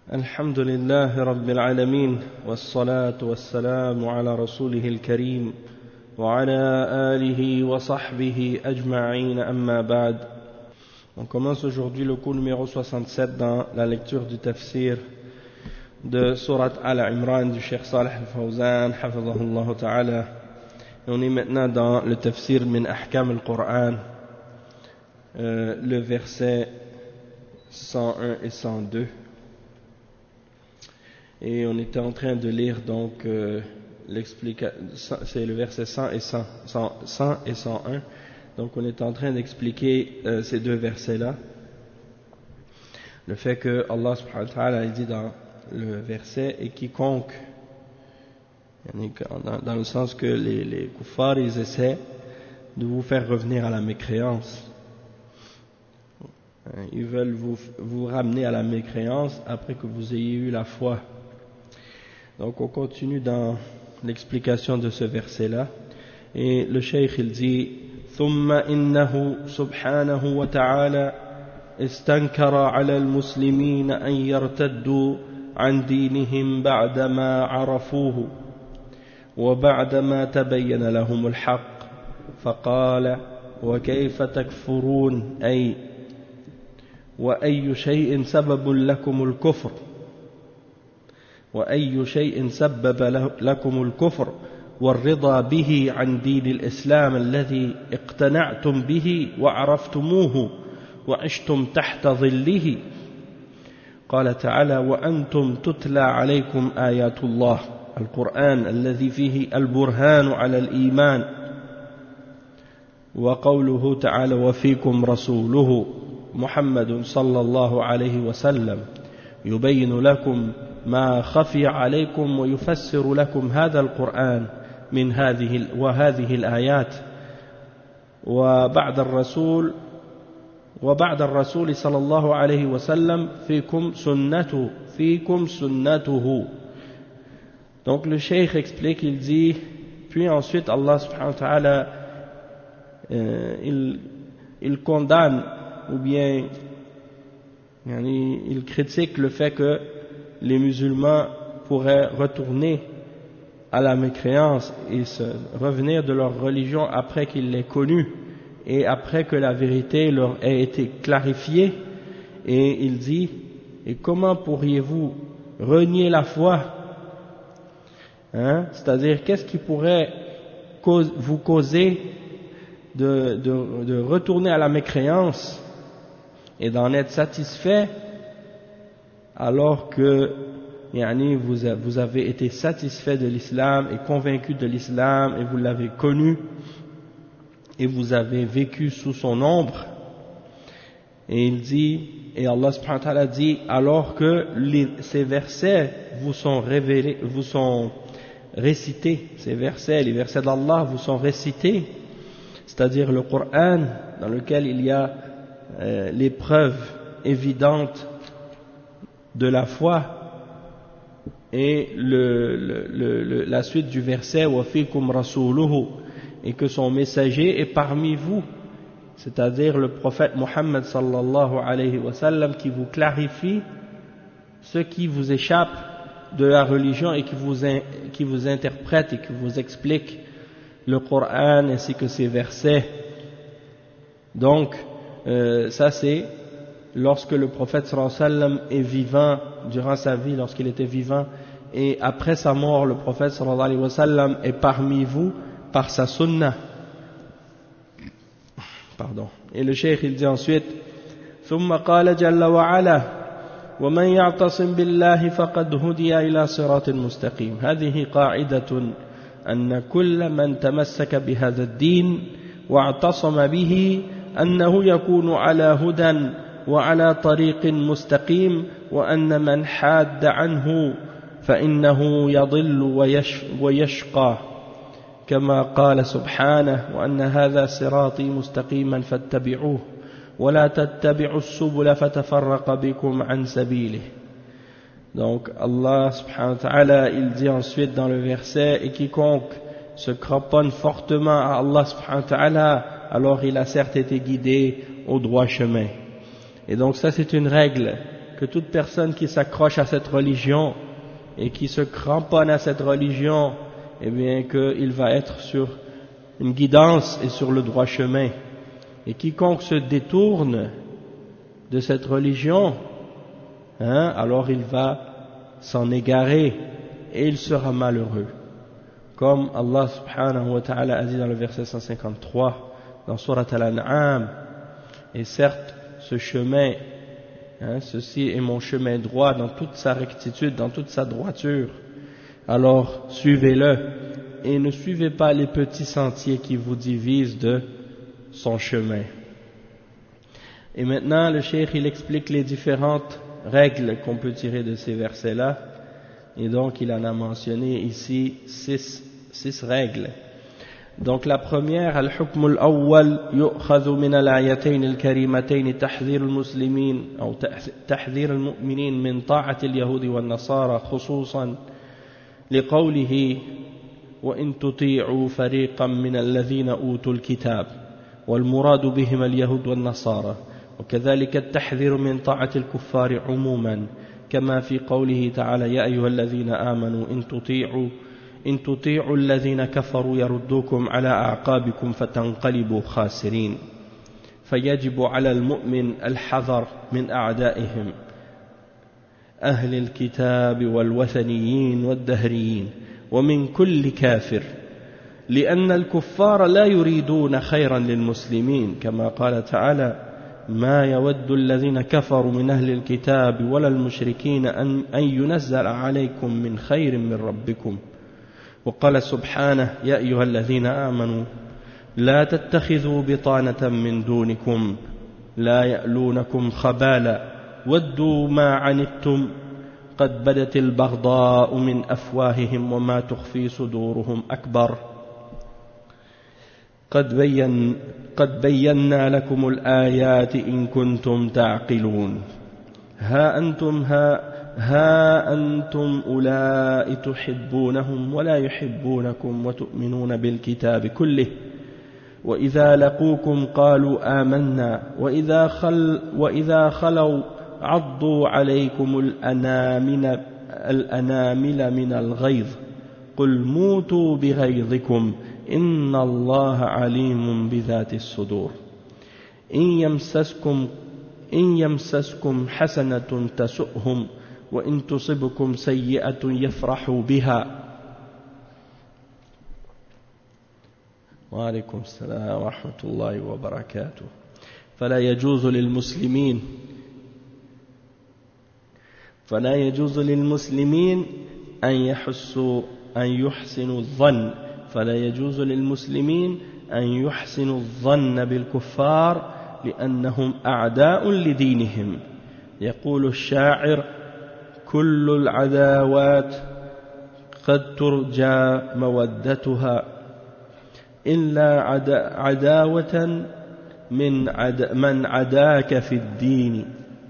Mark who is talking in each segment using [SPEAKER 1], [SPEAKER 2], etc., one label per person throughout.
[SPEAKER 1] الحمد لله رب العالمين والصلاة والسلام على رسوله الكريم وعلى آله وصحبه أجمعين أما بعد. On commence aujourd'hui le cours numéro 67 dans la lecture du tafsir de Surat Al-Imran du Cheikh Salih Al-Fawzan hafizahullah ta'ala. Et on est maintenant dans le tafsir min ahkam al-Qur'an, le verset 101 et 102. Et on était en train de lire donc c'est le verset 100 et 101. Donc on est en train d'expliquer ces deux versets-là. Le fait que Allah subhanahu wa ta'ala dit dans le verset « Et quiconque », dans le sens que les kuffars, ils essaient de vous faire revenir à la mécréance. Ils veulent vous ramener à la mécréance après que vous ayez eu la foi. Donc on continue dans l'explication de ce verset-là. Et le cheikh il dit ثم إنه سبحانه وتعالى استنكر على المسلمين أن يرتدوا عن دينهم بعدما عرفوه وبعدما تبين لهم الحق فقال وكيف تكفرون أي وأي شيء سبب لكم الكفر وأي شيء سبب لكم الكفر والرضا به عن دين الإسلام الذي اقتنعتم به وعرفتموه وعشتم تحت ظله. قال تعالى وأنتم تتلى عليكم آيات الله القرآن الذي فيه البرهان على الإيمان. وقوله تعالى وفيكم رسوله محمد صلى الله عليه وسلم يبين لكم ما خفي عليكم ويفسر لكم هذا القرآن من هذه الآيات. وبعد الرسول صلى الله عليه وسلم فيكم سنته. Donc le cheikh explique, il dit, puis ensuite Allah subhanahu wa ta'ala il condamne ou bien il critique le fait que les musulmans pourraient retourner à la mécréance et revenir de leur religion après qu'ils l'aient connue et après que la vérité leur ait été clarifiée. Et il dit, et comment pourriez-vous renier la foi, c'est-à-dire qu'est-ce qui pourrait vous causer de retourner à la mécréance et d'en être satisfait alors que vous avez été satisfait de l'islam et convaincu de l'islam et vous l'avez connu et vous avez vécu sous son ombre. Et il dit, et Allah subhanahu wa ta'ala dit, alors que ces versets vous sont révélés, vous sont récités, ces versets, les versets d'Allah vous sont récités, c'est-à-dire le Coran dans lequel il y a les preuves évidentes de la foi. Et la suite du verset وَفِيكُمْ رَسُولُهُ, et que son messager est parmi vous, c'est-à-dire le prophète Mohammed sallallahu alayhi wa sallam, qui vous clarifie ce qui vous échappe de la religion et qui vous interprète et qui vous explique le Coran ainsi que ses versets. Donc ça c'est lorsque le prophète sallallahu alayhi wa sallam est vivant, durant sa vie, lorsqu'il était vivant, et après sa mort, le prophète sallallahu alayhi wa sallam est parmi vous par sa sunnah. Et le cheikh il dit ensuite ثم قال جل وعلا ومن يعتصم بالله فقد هدي إلى صراط مستقيم. هذه قاعدة أن كل من تمسك بهذا الدين واعتصم به أنه يكون على هدى وعلى طريق مستقيم وأن من حاد عنه فإنه يضل ويشقى كما قال سبحانه وأن هذا صراطي مستقيما فاتبعوه ولا تتبعوا السبل فتفرق بكم عن سبيله. Donc Allah subhanahu wa ta'ala il dit ensuite dans le verset et quiconque se cramponne fortement à Allah subhanahu wa ta'ala alors il a certes été guidé au droit chemin. Et donc ça c'est une règle que toute personne qui s'accroche à cette religion et qui se cramponne à cette religion, eh bien qu'il va être sur une guidance et sur le droit chemin. Et quiconque se détourne de cette religion, alors il va s'en égarer et il sera malheureux. Comme Allah subhanahu wa ta'ala a dit dans le verset 153 dans Surat Al-An'am, et certes ce chemin, ceci est mon chemin droit dans toute sa rectitude, dans toute sa droiture, alors suivez-le et ne suivez pas les petits sentiers qui vous divisent de son chemin. Et maintenant le cheikh il explique les différentes règles qu'on peut tirer de ces versets-là, et donc il en a mentionné ici six règles. Donc la première, al-hukm al-awwal yu'khadhu min al-ayatayn al-karimatayn tahdhir al-muslimin ou tahdhir al-mu'minin min ta'ati al-yahudi wal-nasara khususan liqawlihi wa in tuti'u fariqan min alladhina utul kitab والمراد بهم اليهود والنصارى وكذلك التحذير من طاعة الكفار عموما كما في قوله تعالى يا أيها الذين آمنوا إن تطيعوا الذين كفروا يردوكم على أعقابكم فتنقلبوا خاسرين فيجب على المؤمن الحذر من أعدائهم أهل الكتاب والوثنيين والدهريين ومن كل كافر لأن الكفار لا يريدون خيرا للمسلمين كما قال تعالى ما يود الذين كفروا من أهل الكتاب ولا المشركين أن ينزل عليكم من خير من ربكم وقال سبحانه يا أيها الذين آمنوا لا تتخذوا بطانة من دونكم لا يألونكم خبالا ودوا ما عنتم قد بدت البغضاء من أفواههم وما تخفي صدورهم أكبر قد بينا لكم الآيات إن كنتم تعقلون ها أنتم أولئك تحبونهم ولا يحبونكم وتؤمنون بالكتاب كله وإذا لقوكم قالوا آمنا وإذا خلوا عضوا عليكم الأنامل من الغيظ قل موتوا بغيظكم إن الله عليم بذات الصدور إن يمسسكم حسنة تسؤهم وإن تصبكم سيئة يفرحوا بها وعليكم السلام ورحمة الله وبركاته فلا يجوز للمسلمين أن يحسنوا الظن بالكفار لأنهم أعداء لدينهم يقول الشاعر كل العداوات قد ترجى مودتها إلا عداوة من عداك في الدين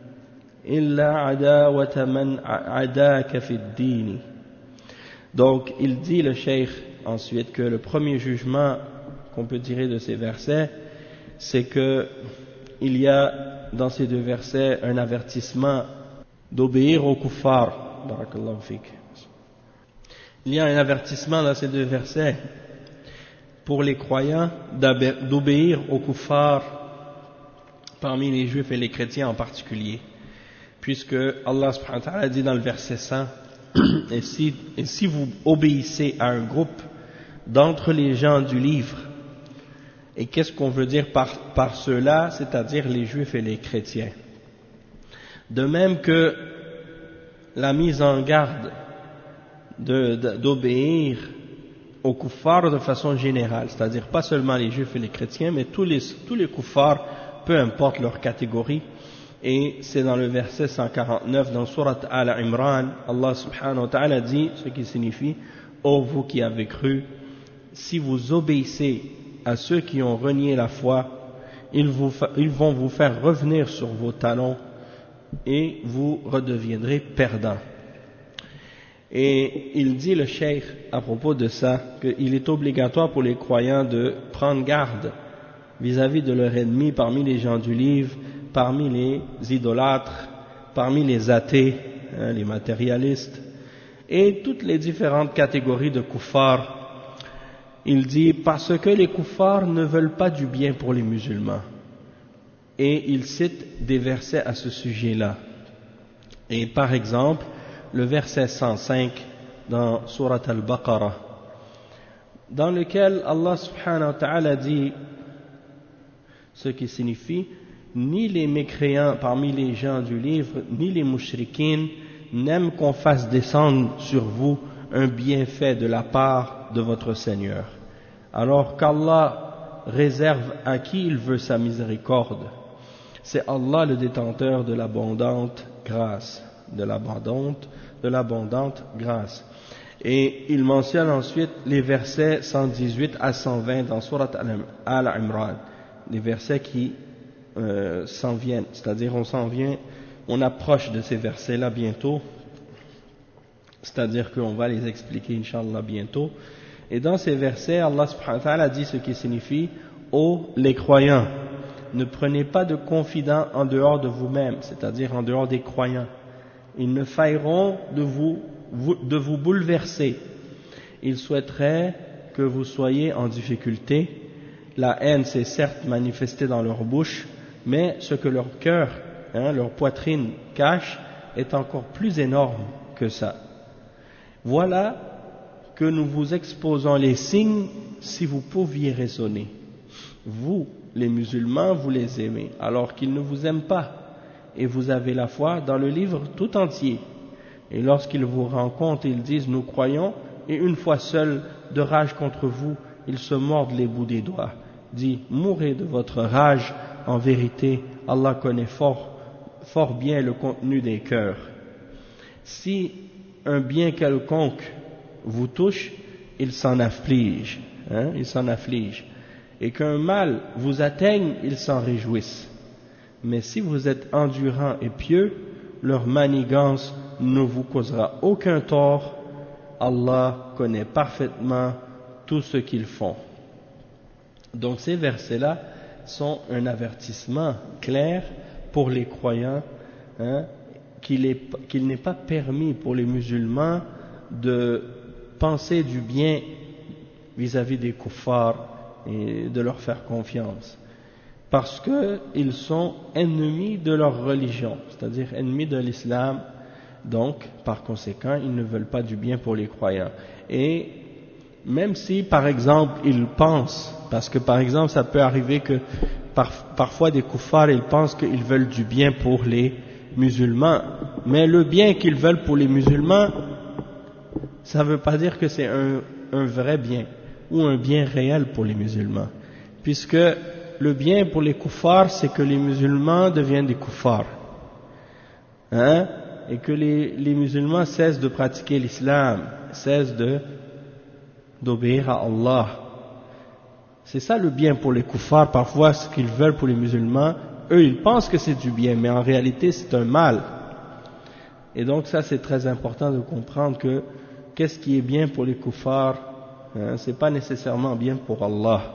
[SPEAKER 1] Donc il dit le cheikh ensuite que le premier jugement qu'on peut tirer de ces versets, c'est que il y a dans ces deux versets un avertissement d'obéir aux kuffars. Barakallahu fik. Il y a un avertissement dans ces deux versets pour les croyants d'obéir aux kuffars parmi les juifs et les chrétiens en particulier, puisque Allah subhanahu wa ta'ala dit dans le verset 100 et si vous obéissez à un groupe d'entre les gens du livre, et qu'est-ce qu'on veut dire par ceux-là, c'est-à-dire les juifs et les chrétiens. De même que la mise en garde d'obéir aux kuffars de façon générale, c'est-à-dire pas seulement les juifs et les chrétiens, mais tous les kuffars, peu importe leur catégorie. Et c'est dans le verset 149 dans Surat Al-Imran, Allah subhanahu wa ta'ala dit, ce qui signifie ô vous qui avez cru, si vous obéissez à ceux qui ont renié la foi, ils vont vous faire revenir sur vos talons et vous redeviendrez perdants. Et il dit le cheikh à propos de ça qu'il est obligatoire pour les croyants de prendre garde vis-à-vis de leurs ennemis parmi les gens du livre, parmi les idolâtres, parmi les athées, les matérialistes, et toutes les différentes catégories de kuffars. Il dit parce que les kuffars ne veulent pas du bien pour les musulmans. Et il cite des versets à ce sujet-là. Et par exemple, le verset 105 dans Surat Al-Baqarah, dans lequel Allah subhanahu wa ta'ala dit ce qui signifie ni les mécréants parmi les gens du livre, ni les mushrikines n'aiment qu'on fasse descendre sur vous un bienfait de la part de votre Seigneur, alors qu'Allah réserve à qui il veut sa miséricorde. C'est Allah le détenteur de l'abondante grâce, de l'abondante grâce. Et il mentionne ensuite les versets 118 à 120 dans Surat Al-Imran, les versets qui s'en viennent, c'est-à-dire on approche de ces versets-là bientôt, c'est-à-dire qu'on va les expliquer Inch'Allah bientôt. Et dans ces versets, Allah subhanahu wa ta'ala dit ce qui signifie « Ô les croyants, ne prenez pas de confidents en dehors de vous-même, c'est-à-dire en dehors des croyants. Ils ne failleront de vous bouleverser. Ils souhaiteraient que vous soyez en difficulté. La haine s'est certes manifestée dans leur bouche, mais ce que leur cœur, leur poitrine cache est encore plus énorme que ça. Voilà que nous vous exposons les signes si vous pouviez raisonner. Vous, les musulmans, vous les aimez, alors qu'ils ne vous aiment pas, et vous avez la foi dans le livre tout entier. Et lorsqu'ils vous rencontrent, ils disent « Nous croyons », et une fois seuls, de rage contre vous, ils se mordent les bouts des doigts. Dit « Mourez de votre rage, en vérité, Allah connaît fort bien le contenu des cœurs. Si un bien quelconque vous touche, il s'en afflige, et qu'un mal vous atteigne, ils s'en réjouissent. Mais si vous êtes endurant et pieux, leur manigance ne vous causera aucun tort. Allah connaît parfaitement tout ce qu'ils font. » Donc ces versets-là sont un avertissement clair pour les croyants, qu'il n'est pas permis pour les musulmans de penser du bien vis-à-vis des kuffars et de leur faire confiance, parce qu'ils sont ennemis de leur religion, c'est-à-dire ennemis de l'islam. Donc par conséquent ils ne veulent pas du bien pour les croyants. Et même si par exemple ils pensent, parce que par exemple ça peut arriver que parfois des kuffars ils pensent qu'ils veulent du bien pour les musulmans, mais le bien qu'ils veulent pour les musulmans, ça ne veut pas dire que c'est un vrai bien ou un bien réel pour les musulmans, puisque le bien pour les kuffars c'est que les musulmans deviennent des kuffars, et que les musulmans cessent de pratiquer l'islam, cessent d'obéir à Allah. C'est ça le bien pour les kuffars. Parfois ce qu'ils veulent pour les musulmans, eux ils pensent que c'est du bien, mais en réalité c'est un mal. Et donc ça c'est très important de comprendre que qu'est-ce qui est bien pour les kuffars, c'est pas nécessairement bien pour Allah.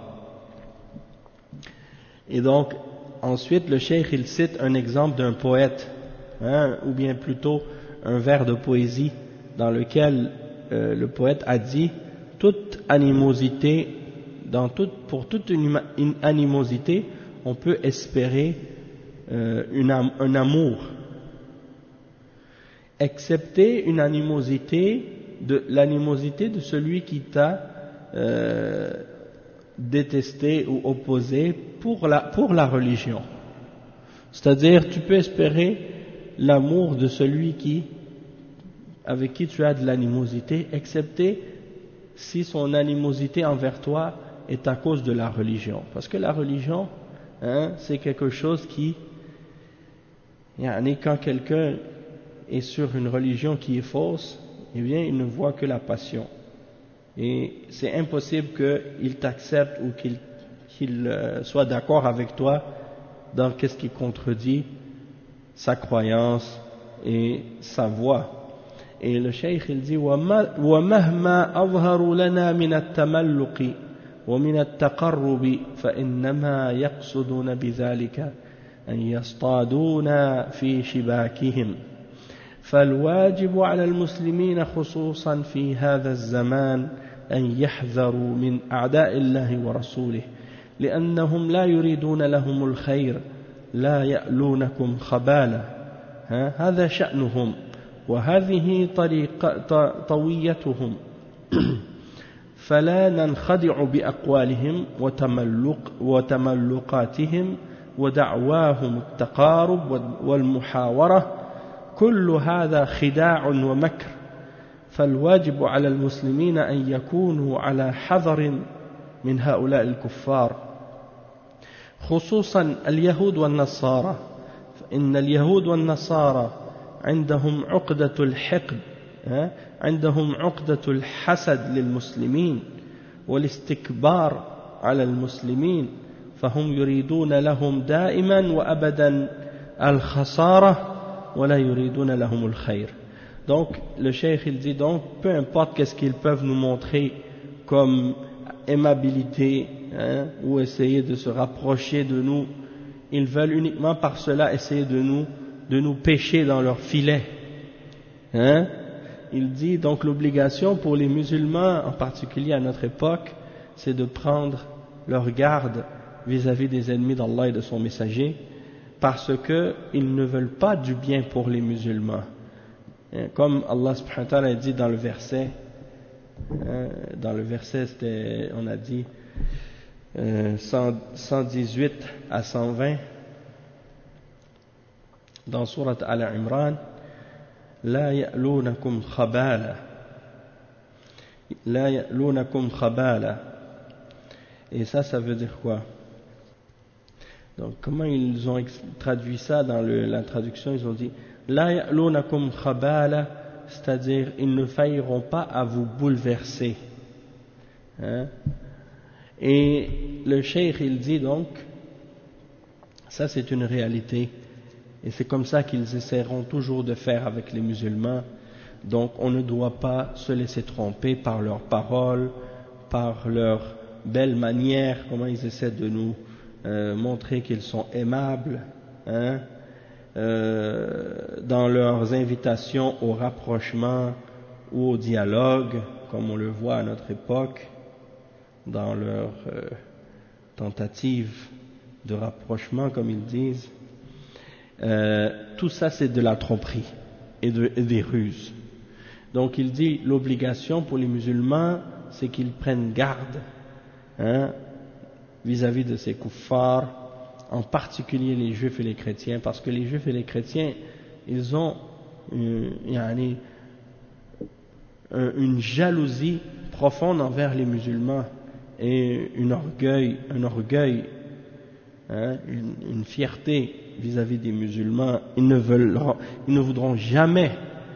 [SPEAKER 1] Et donc ensuite le cheikh il cite un exemple d'un poète, ou bien plutôt un vers de poésie dans lequel le poète a dit toute animosité, pour toute une animosité on peut espérer un amour, excepté une animosité l'animosité de celui qui t'a détesté ou opposé pour la religion. C'est-à-dire tu peux espérer l'amour de celui avec qui tu as de l'animosité, excepté si son animosité envers toi est à cause de la religion. Parce que la religion, c'est quelque chose qui, quand quelqu'un est sur une religion qui est fausse, eh bien il ne voit que la passion. Et c'est impossible qu'il t'accepte ou qu'il soit d'accord avec toi dans qu'est-ce qui contredit sa croyance et sa voie. Et le cheikh il dit وَمَهْمَا أَظْهَرُ لَنَا مِنَ التَّمَلُّقِ وَمِنَ التَّقَرُّبِ فَإِنَّمَا يَقْصُدُونَ بِذَلِكَ أن يصطادون في شباكهم فالواجب على المسلمين خصوصا في هذا الزمان أن يحذروا من أعداء الله ورسوله لأنهم لا يريدون لهم الخير لا يألونكم خبالا هذا شأنهم وهذه طويتهم فلا ننخدع بأقوالهم وتملقاتهم ودعواهم التقارب والمحاورة كل هذا خداع ومكر فالواجب على المسلمين أن يكونوا على حذر من هؤلاء الكفار خصوصا اليهود والنصارى فإن اليهود والنصارى عندهم عقدة الحقد عندهم عقدة الحسد للمسلمين والاستكبار على المسلمين فهم يريدون لهم دائما وأبدا الخسارة ولا يريدون لهم الخير. Donc le cheikh il dit donc peu importe qu'est-ce qu'ils peuvent nous montrer comme aimabilité ou essayer de se rapprocher de nous, ils veulent uniquement par cela essayer de nous pêcher dans leur filet. Il dit donc l'obligation pour les musulmans, en particulier à notre époque, c'est de prendre leur garde vis-à-vis des ennemis d'Allah et de son messager, parce qu'ils ne veulent pas du bien pour les musulmans. Comme Allah subhanahu wa ta'ala dit dans le verset, c'était, on a dit 118 à 120 dans Surat Al-Imran, لا يألونكم خبالا. Et ça veut dire quoi? Donc comment ils ont traduit ça dans la traduction? Ils ont dit لا يألونكم خبالا, c'est-à-dire ils ne failleront pas à vous bouleverser. Et le cheikh il dit donc, ça c'est une réalité. Et c'est comme ça qu'ils essaieront toujours de faire avec les musulmans. Donc on ne doit pas se laisser tromper par leurs paroles, par leurs belles manières, comment ils essaient de nous montrer qu'ils sont aimables, dans leurs invitations au rapprochement ou au dialogue, comme on le voit à notre époque, dans leurs tentatives de rapprochement, comme ils disent. Tout ça c'est de la tromperie et des ruses. Donc il dit l'obligation pour les musulmans c'est qu'ils prennent garde vis-à-vis de ces kuffars, en particulier les juifs et les chrétiens, parce que les juifs et les chrétiens ils ont une jalousie profonde envers les musulmans et un orgueil, une fierté vis-à-vis des musulmans. Ils ne voudront jamais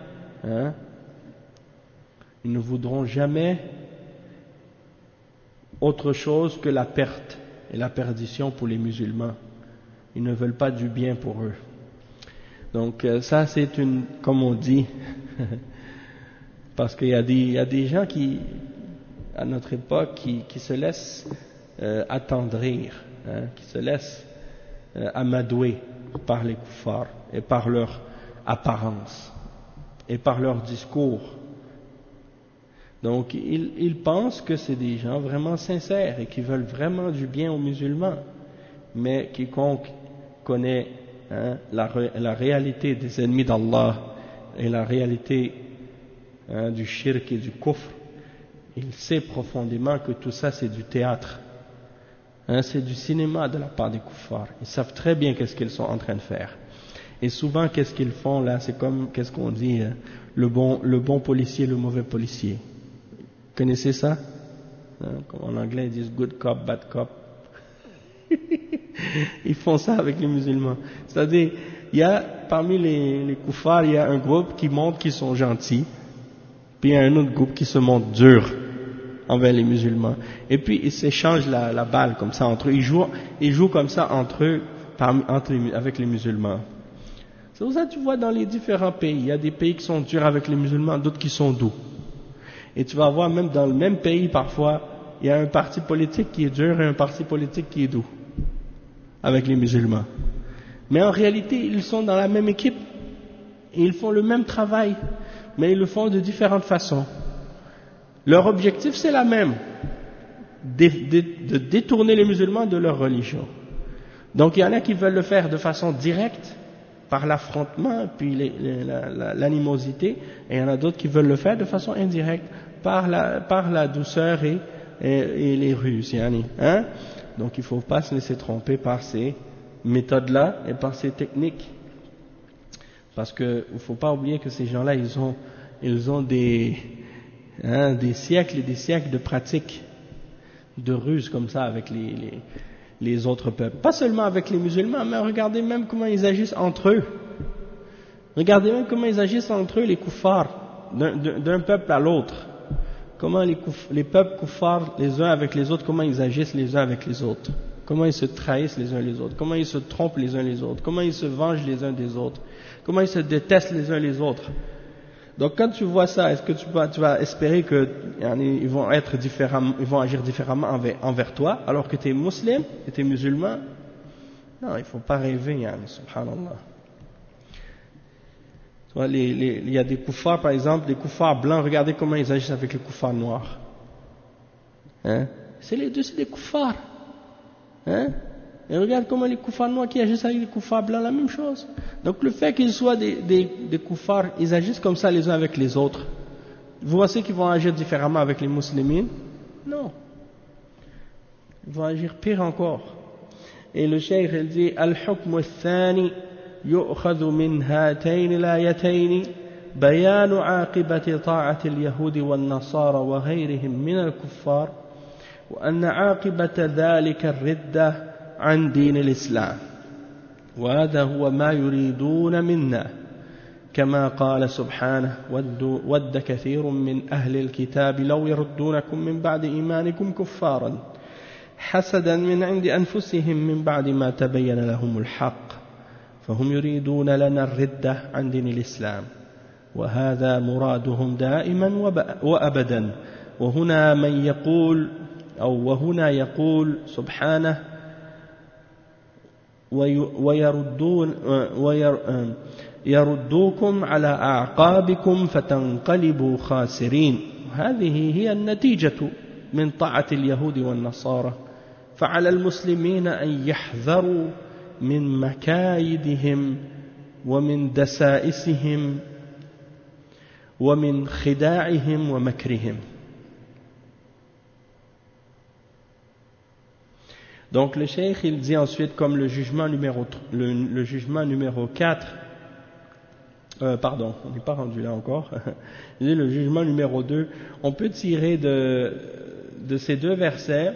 [SPEAKER 1] autre chose que la perte et la perdition pour les musulmans. Ils ne veulent pas du bien pour eux. Donc ça c'est comme on dit, parce qu'il y a des gens qui, à notre époque, qui se laissent attendrir, qui se laissent amadouer par les kuffars et par leur apparence et par leur discours. Donc ils pensent que c'est des gens vraiment sincères et qui veulent vraiment du bien aux musulmans, mais quiconque connaît la réalité des ennemis d'Allah et la réalité du shirk et du kufr, il sait profondément que tout ça c'est du théâtre. C'est du cinéma de la part des kuffars. Ils savent très bien qu'est-ce qu'ils sont en train de faire. Et souvent, qu'est-ce qu'ils font là? C'est comme, qu'est-ce qu'on dit, le bon policier, le mauvais policier. Vous connaissez ça? En anglais, ils disent good cop, bad cop. Ils font ça avec les musulmans. C'est-à-dire, il y a, parmi les kuffars, il y a un groupe qui montre qu'ils sont gentils, puis il y a un autre groupe qui se montre dur envers les musulmans. Et puis ils s'échangent la balle comme ça entre eux. Ils jouent comme ça entre eux, avec les musulmans. C'est pour ça que tu vois dans les différents pays, il y a des pays qui sont durs avec les musulmans, d'autres qui sont doux. Et tu vas voir même dans le même pays parfois, il y a un parti politique qui est dur et un parti politique qui est doux avec les musulmans. Mais en réalité, ils sont dans la même équipe, et ils font le même travail, mais ils le font de différentes façons. Leur objectif, c'est la même, de détourner les musulmans de leur religion. Donc il y en a qui veulent le faire de façon directe, par l'affrontement, puis l'animosité, et il y en a d'autres qui veulent le faire de façon indirecte, par la douceur et les ruses. Hein? Donc il ne faut pas se laisser tromper par ces méthodes-là et par ces techniques. Parce qu'il ne faut pas oublier que ces gens-là, ils ont des siècles et des siècles de pratiques, de ruses comme ça avec les autres peuples. Pas seulement avec les musulmans, mais regardez même comment ils agissent entre eux. Regardez même comment ils agissent entre eux, les kuffars, d'un peuple à l'autre. Comment les peuples kuffars, les uns avec les autres, comment ils agissent les uns avec les autres. Comment ils se trahissent les uns les autres. Comment ils se trompent les uns les autres. Comment ils se vengent les uns des autres. Comment ils se détestent les uns les autres. Donc quand tu vois ça, est-ce que tu vas espérer qu'ils vont agir différemment envers toi, alors que tu es musulman et tu es musulman? Non, il ne faut pas rêver, subhanallah. Il y a des kuffars, par exemple, des kuffars blancs, regardez comment ils agissent avec les kuffars noirs. Hein? C'est les deux, c'est des kuffars. Hein? Et regarde comment les kuffars noirs qui agissent avec les kuffars blancs, la même chose. Donc le fait qu'ils soient des kuffars, ils agissent comme ça les uns avec les autres. Vous pensez qu'ils vont agir différemment avec les musulmans? Non. Ils vont agir pire encore. Et le cheikh il dit al-hukm al-thani yu'khadhu min hatayn al-ayatayn bayan 'aqibati ta'ati al-yahud wal-nasara wa ghayrihim min al-kuffar wa anna 'aqibata dhalika ar-riddah عن دين الإسلام وهذا هو ما يريدون منا كما قال سبحانه ود كثير من أهل الكتاب لو يردونكم من بعد إيمانكم كفارا حسدا من عند أنفسهم من بعد ما تبين لهم الحق فهم يريدون لنا الردة عن دين الإسلام وهذا مرادهم دائما وأبدا وهنا يقول سبحانه ويردوكم على أعقابكم فتنقلبوا خاسرين هذه هي النتيجة من طاعة اليهود والنصارى فعلى المسلمين أن يحذروا من مكايدهم ومن دسائسهم ومن خداعهم ومكرهم. Donc le cheikh il dit ensuite comme le jugement numéro 4, pardon, on n'est pas rendu là encore, il dit le jugement numéro 2, on peut tirer de ces deux versets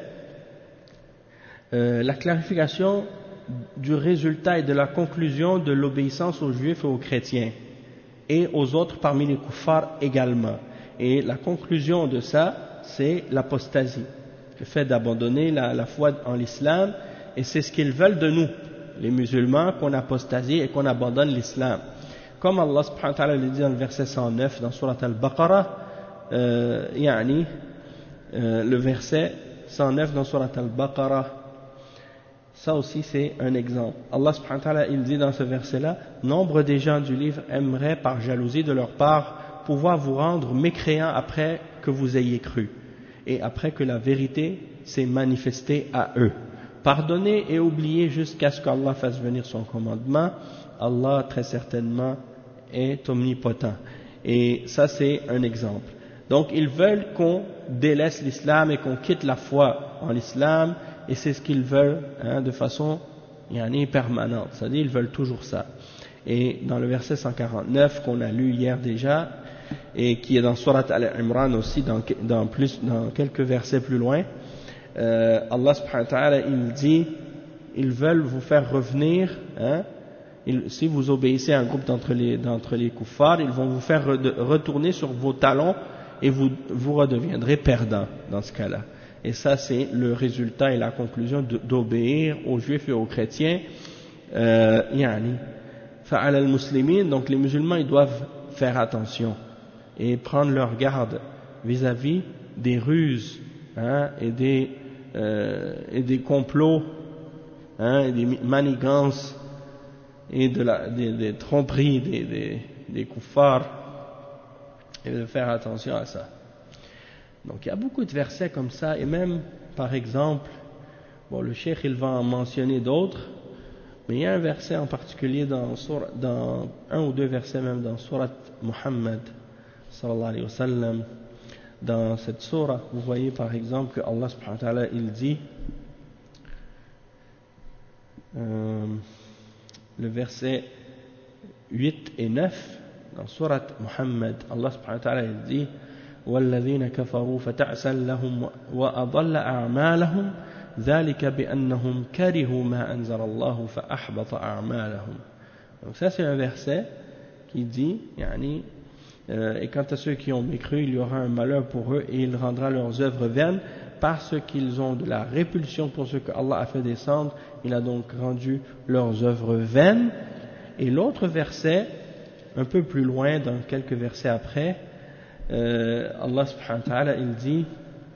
[SPEAKER 1] la clarification du résultat et de la conclusion de l'obéissance aux juifs et aux chrétiens et aux autres parmi les kuffars également. Et la conclusion de ça, c'est l'apostasie. Le fait d'abandonner la foi en l'islam, et c'est ce qu'ils veulent de nous, les musulmans, qu'on apostasie et qu'on abandonne l'islam. Comme Allah subhanahu wa ta'ala le dit dans le verset 109 dans Surat Al-Baqarah, le verset 109 dans Surat Al-Baqarah, ça aussi c'est un exemple. Allah subhanahu wa ta'ala il dit dans ce verset-là, nombre des gens du livre aimeraient par jalousie de leur part pouvoir vous rendre mécréants après que vous ayez cru. Et après que la vérité s'est manifestée à eux. Pardonnez et oubliez jusqu'à ce qu'Allah fasse venir son commandement. Allah très certainement est omnipotent. Et ça c'est un exemple. Donc ils veulent qu'on délaisse l'islam et qu'on quitte la foi en l'islam, et c'est ce qu'ils veulent de façon permanente. C'est-à-dire ils veulent toujours ça. Et dans le verset 149 qu'on a lu hier déjà, et qui est dans Surat Al-Imran aussi, dans quelques versets plus loin, Allah subhanahu wa ta'ala il dit, ils veulent vous faire revenir, si vous obéissez à un groupe d'entre les kuffars, ils vont vous faire retourner sur vos talons et vous redeviendrez perdants dans ce cas-là. Et ça c'est le résultat et la conclusion d'obéir aux juifs et aux chrétiens. Fa'ala al-muslimin, donc les musulmans ils doivent faire attention et prendre leur garde vis-à-vis des ruses et des complots et des manigances et des tromperies des kuffars, et de faire attention à ça. Donc il y a beaucoup de versets comme ça, et même par exemple, bon, le cheikh il va en mentionner d'autres, mais il y a un verset en particulier dans un ou deux versets même dans Surat Muhammad sallallahu alayhi wa sallam. Dans cette sourate, vous voyez par exemple que Allah subhanahu wa ta'ala il dit le verset 8 et 9 dans Surat Muhammad, Allah subhanahu wa ta'ala il dit وَالَّذِينَ كَفَرُوا فَتَعْسًا لَهُمْ وَأَضَلَّ أَعْمَالَهُمْ ذَلِكَ بِأَنَّهُمْ كَرِهُوا مَا أَنزَلَ اللَّهُ فَأَحْبَطَ أَعْمَالَهُم. Donc ça c'est un verset qui dit yani, et quant à ceux qui ont mécru, il y aura un malheur pour eux et il rendra leurs œuvres vaines parce qu'ils ont de la répulsion pour ce que Allah a fait descendre. Il a donc rendu leurs œuvres vaines. Et l'autre verset, un peu plus loin, dans quelques versets après, Allah subhanahu wa ta'ala il dit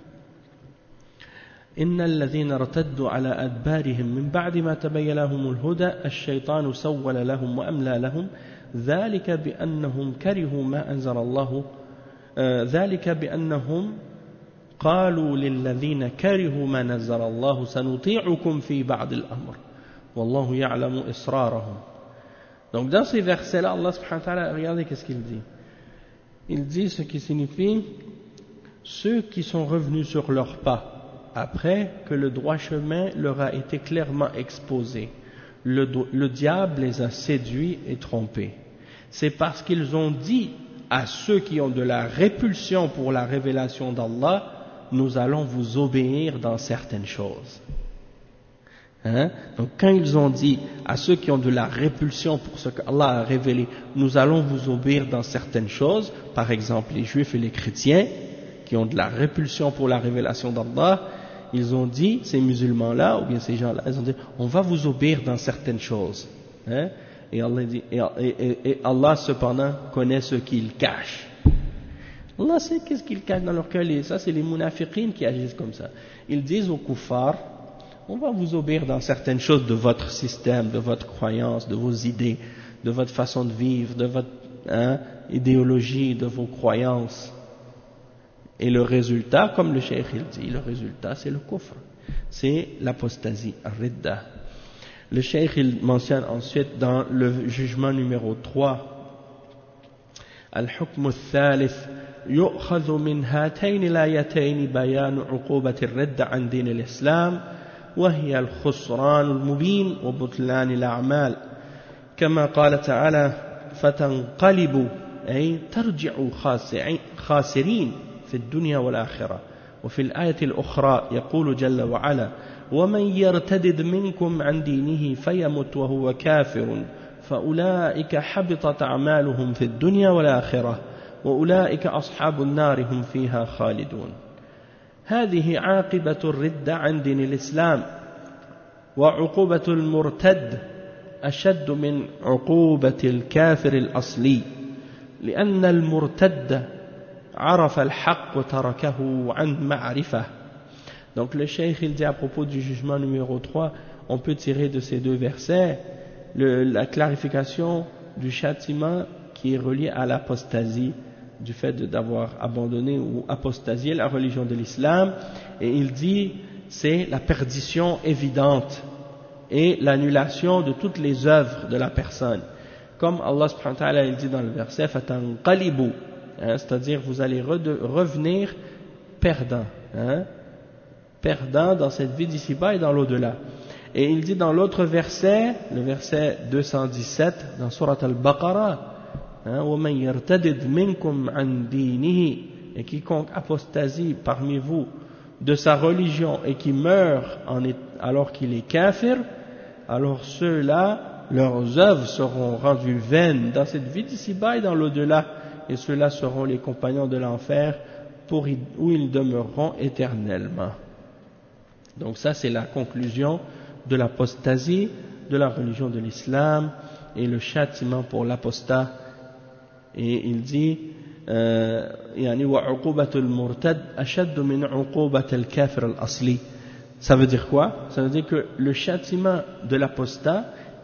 [SPEAKER 1] إن الذين ارتدوا على أدبارهم من بعد ما تبين لهم الهدى الشيطان سول لهم وأملى لهم ذلك بأنهم كرهوا ما أنزل الله ذلك بأنهم قالوا للذين كرهوا ما نزل الله سنطيعكم في بعض الأمر والله يعلم إسرارهم. Donc dans ces versets-là, Allah subhanahu wa ta'ala, regardez qu'est-ce qu'il dit. Il dit ce qui signifie ceux qui sont revenus sur leurs pas après que le droit chemin leur a été clairement exposé. Le diable les a séduits et trompés. C'est parce qu'ils ont dit à ceux qui ont de la répulsion pour la révélation d'Allah, nous allons vous obéir dans certaines choses. Donc quand ils ont dit à ceux qui ont de la répulsion pour ce qu'Allah a révélé, nous allons vous obéir dans certaines choses, par exemple les juifs et les chrétiens, qui ont de la répulsion pour la révélation d'Allah, ils ont dit, ces musulmans-là, ou bien ces gens-là, ils ont dit, on va vous obéir dans certaines choses. Et Allah dit, et Allah cependant connaît ce qu'ils cachent. Allah sait qu'est-ce qu'ils cachent dans leur cœur. Ça, c'est les munafiqines qui agissent comme ça. Ils disent aux kuffars, on va vous obéir dans certaines choses de votre système, de votre croyance, de vos idées, de votre façon de vivre, de votre idéologie, de vos croyances. Et le résultat, comme le cheikh il dit, le résultat c'est le kufr, c'est l'apostasie, ar-ridda. Le cheikh il mentionne ensuite dans le jugement numéro 3, al-hukm al-thalith يؤخذ من هاتين الآيتين بيان عقوبة الردة عن دين الإسلام وهي الخسران المبين وبطلان الأعمال كما قال تعالى فتنقلبوا أي ترجعوا خاسرين في الدنيا والآخرة. وفي الآية الأخرى يقول جل وعلا ومن يرتدد منكم عن دينه فيمت وهو كافر فأولئك حبطت أعمالهم في الدنيا والآخرة وأولئك أصحاب النار هم فيها خالدون. هذه عاقبة الردة عن دين الإسلام وعقوبة المرتد أشد من عقوبة الكافر الأصلي لأن المرتد عرف الحق وتركه عن معرفة. Donc le cheikh il dit à propos du jugement numéro 3, on peut tirer de ces deux versets la clarification du châtiment qui est relié à l'apostasie, du fait d'avoir abandonné ou apostasié la religion de l'islam, et il dit c'est la perdition évidente et l'annulation de toutes les œuvres de la personne, comme Allah subhanahu wa ta'ala il dit dans le verset fatanqalibu, c'est-à-dire vous allez revenir perdant, perdant dans cette vie d'ici-bas et dans l'au-delà. Et il dit dans l'autre verset, le verset 217 dans Surat Al-Baqarah, وَمَنْ يَرْتَدِدْ مِنْكُمْ عَنْ دِينِهِ, et quiconque apostasie parmi vous de sa religion et qui meurt alors qu'il est kafir, alors ceux-là, leurs œuvres seront rendues vaines dans cette vie d'ici-bas et dans l'au-delà, et ceux-là seront les compagnons de l'enfer où ils demeureront éternellement. Donc ça c'est la conclusion de l'apostasie de la religion de l'islam et le châtiment pour l'apostat. Et il dit يعني وعقوبة المرتد أشد من عقوبة الكافر الأصلي. Ça veut dire quoi? Ça veut dire que le châtiment de l'apostat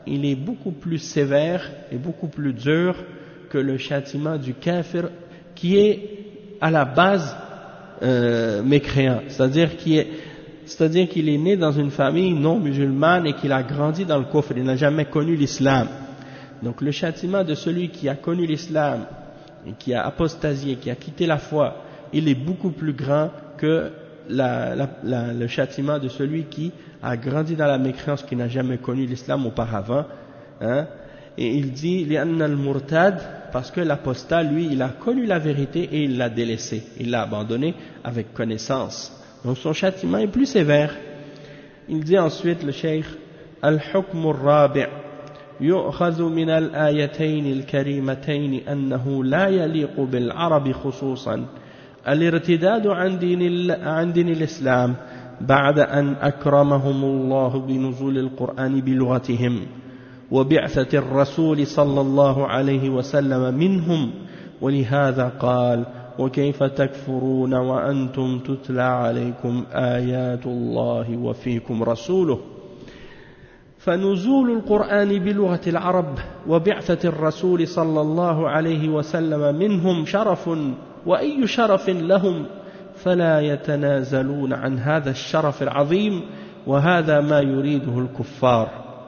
[SPEAKER 1] il est beaucoup plus sévère et beaucoup plus dur que le châtiment du kafir qui est à la base mécréant, c'est-à-dire qu'il est né dans une famille non musulmane et qu'il a grandi dans le kufr, il n'a jamais connu l'islam. Donc le châtiment de celui qui a connu l'islam et qui a apostasié, qui a quitté la foi, il est beaucoup plus grand que le châtiment de celui qui a grandi dans la mécréance, qui n'a jamais connu l'islam auparavant. Hein. Et il dit لأن المرتد, parce que l'apostat, lui, il a connu la vérité et il l'a délaissé, il l'a abandonné avec connaissance. Donc son châtiment est plus sévère. Il dit ensuite le cheikh الحكم الرابع يؤخذ من الآيتين الكريمتين أنه لا يليق بالعرب خصوصا الارتداد عن دين الإسلام بعد أن أكرمهم الله بنزول القرآن بلغتهم وبعثة الرسول صلى الله عليه وسلم منهم ولهذا قال وكيف تكفرون وأنتم تتلى عليكم آيات الله وفيكم رسوله فنزول القرآن بلغة العرب وبعثة الرسول صلى الله عليه وسلم منهم شرف وأي شرف لهم فلا يتنازلون عن هذا الشرف العظيم وهذا ما يريده الكفار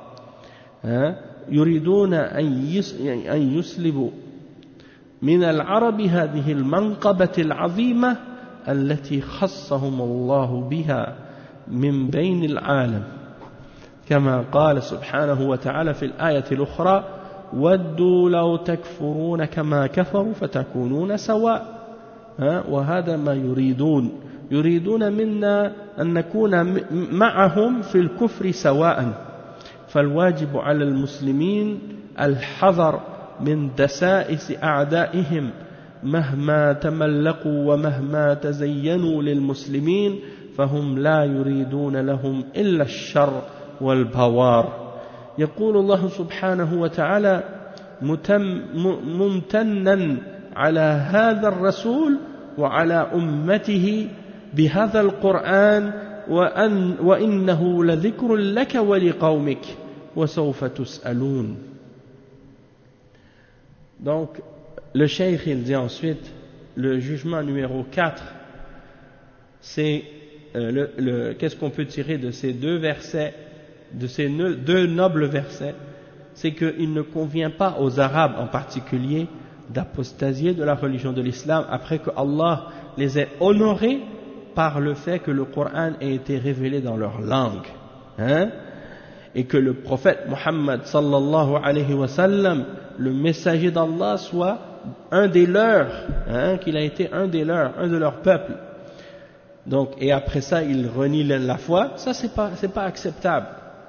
[SPEAKER 1] يريدون أن يسلبوا من العرب هذه المنقبة العظيمة التي خصهم الله بها من بين العالم كما قال سبحانه وتعالى في الآية الأخرى ودوا لو تكفرون كما كفروا فتكونون سواء وهذا ما يريدون منا أن نكون معهم في الكفر سواء فالواجب على المسلمين الحذر من دسائس أعدائهم مهما تملقوا ومهما تزينوا للمسلمين فهم لا يريدون لهم إلا الشر والبوار يقول الله سبحانه وتعالى ممتنا على هذا الرسول وعلى أمته بهذا القرآن وإنه لذكر لك ولقومك وسوف تسألون. Donc le cheikh il dit ensuite le jugement numéro 4 c'est qu'est-ce qu'on peut tirer de ces deux versets, de ces deux nobles versets, c'est qu'il ne convient pas aux Arabes en particulier d'apostasier de la religion de l'islam après que Allah les ait honorés par le fait que le Coran ait été révélé dans leur langue, et que le prophète Muhammad sallallahu alayhi wa sallam, le messager d'Allah, soit un des leurs, qu'il a été un de leur peuple. Donc, et après ça, il renie la foi. Ça, c'est pas acceptable.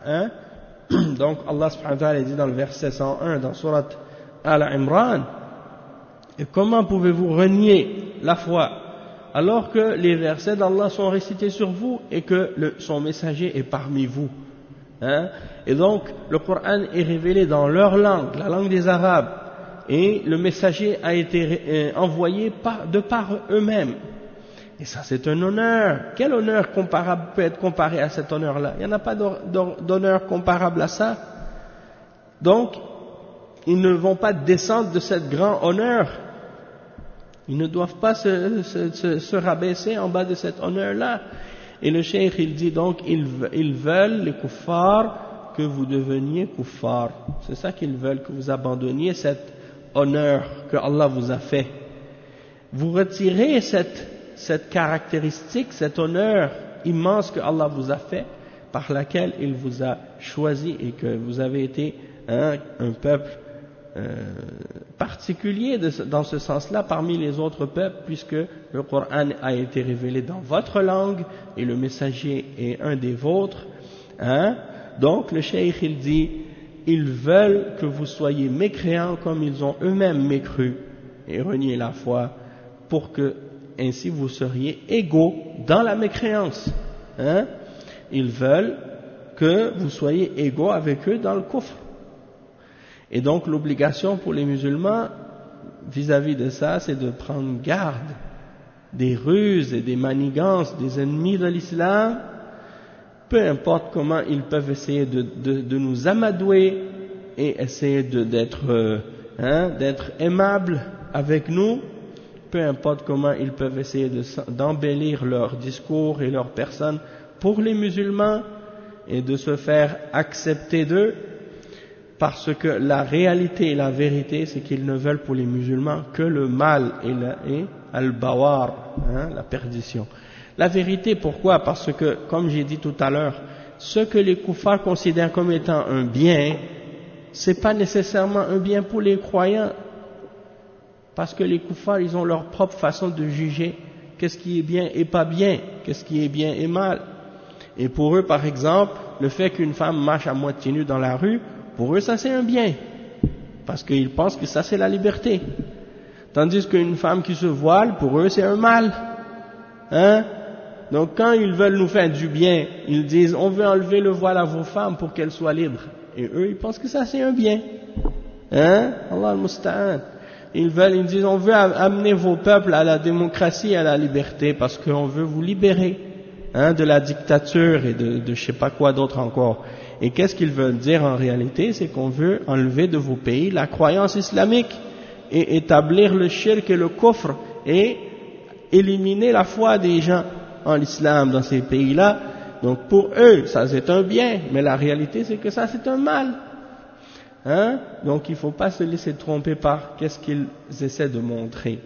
[SPEAKER 1] Donc, Allah subhanahu wa ta'ala dit dans le verset 101 dans Surat Al-Imran, et comment pouvez-vous renier la foi alors que les versets d'Allah sont récités sur vous et que son messager est parmi vous? Et donc, le Coran est révélé dans leur langue, la langue des Arabes, et le messager a été envoyé de par eux-mêmes. Et ça, c'est un honneur. Quel honneur peut être comparé à cet honneur-là? Il n'y en a pas d'honneur comparable à ça. Donc, ils ne vont pas descendre de cet grand honneur. Ils ne doivent pas se rabaisser en bas de cet honneur-là. Et le cheikh, il dit donc, ils veulent, les kuffars, que vous deveniez kuffars. C'est ça qu'ils veulent, que vous abandonniez cet honneur que Allah vous a fait. Vous retirez cette caractéristique, cet honneur immense que Allah vous a fait, par laquelle il vous a choisi et que vous avez été un peuple particulier dans ce sens-là parmi les autres peuples, puisque le Coran a été révélé dans votre langue et le messager est un des vôtres. Donc le cheikh il dit, ils veulent que vous soyez mécréants comme ils ont eux-mêmes mécru et renié la foi, pour que ainsi vous seriez égaux dans la mécréance. Ils veulent que vous soyez égaux avec eux dans le kufr. Et donc l'obligation pour les musulmans vis-à-vis de ça, c'est de prendre garde des ruses et des manigances des ennemis de l'islam, peu importe comment ils peuvent essayer de nous amadouer et essayer d'être aimables avec nous, peu importe comment ils peuvent essayer d'embellir leur discours et leur personne pour les musulmans et de se faire accepter d'eux, parce que la réalité et la vérité, c'est qu'ils ne veulent pour les musulmans que le mal et al-bawar, la perdition. La vérité, pourquoi? Parce que, comme j'ai dit tout à l'heure, ce que les kuffars considèrent comme étant un bien, c'est pas nécessairement un bien pour les croyants, parce que les kuffars, ils ont leur propre façon de juger qu'est-ce qui est bien et pas bien, qu'est-ce qui est bien et mal. Et pour eux, par exemple, le fait qu'une femme marche à moitié nue dans la rue, pour eux, ça c'est un bien, parce qu'ils pensent que ça c'est la liberté. Tandis qu'une femme qui se voile, pour eux, c'est un mal. Donc quand ils veulent nous faire du bien, ils disent on veut enlever le voile à vos femmes pour qu'elles soient libres. Et eux, ils pensent que ça c'est un bien. Allah al-Musta'an. Ils disent on veut amener vos peuples à la démocratie et à la liberté parce qu'on veut vous libérer de la dictature et de je sais pas quoi d'autre encore. Et qu'est-ce qu'ils veulent dire en réalité? C'est qu'on veut enlever de vos pays la croyance islamique et établir le shirk et le kufr et éliminer la foi des gens en l'islam dans ces pays-là. Donc pour eux, ça c'est un bien, mais la réalité c'est que ça c'est un mal. Donc il ne faut pas se laisser tromper par qu'est-ce qu'ils essaient de montrer.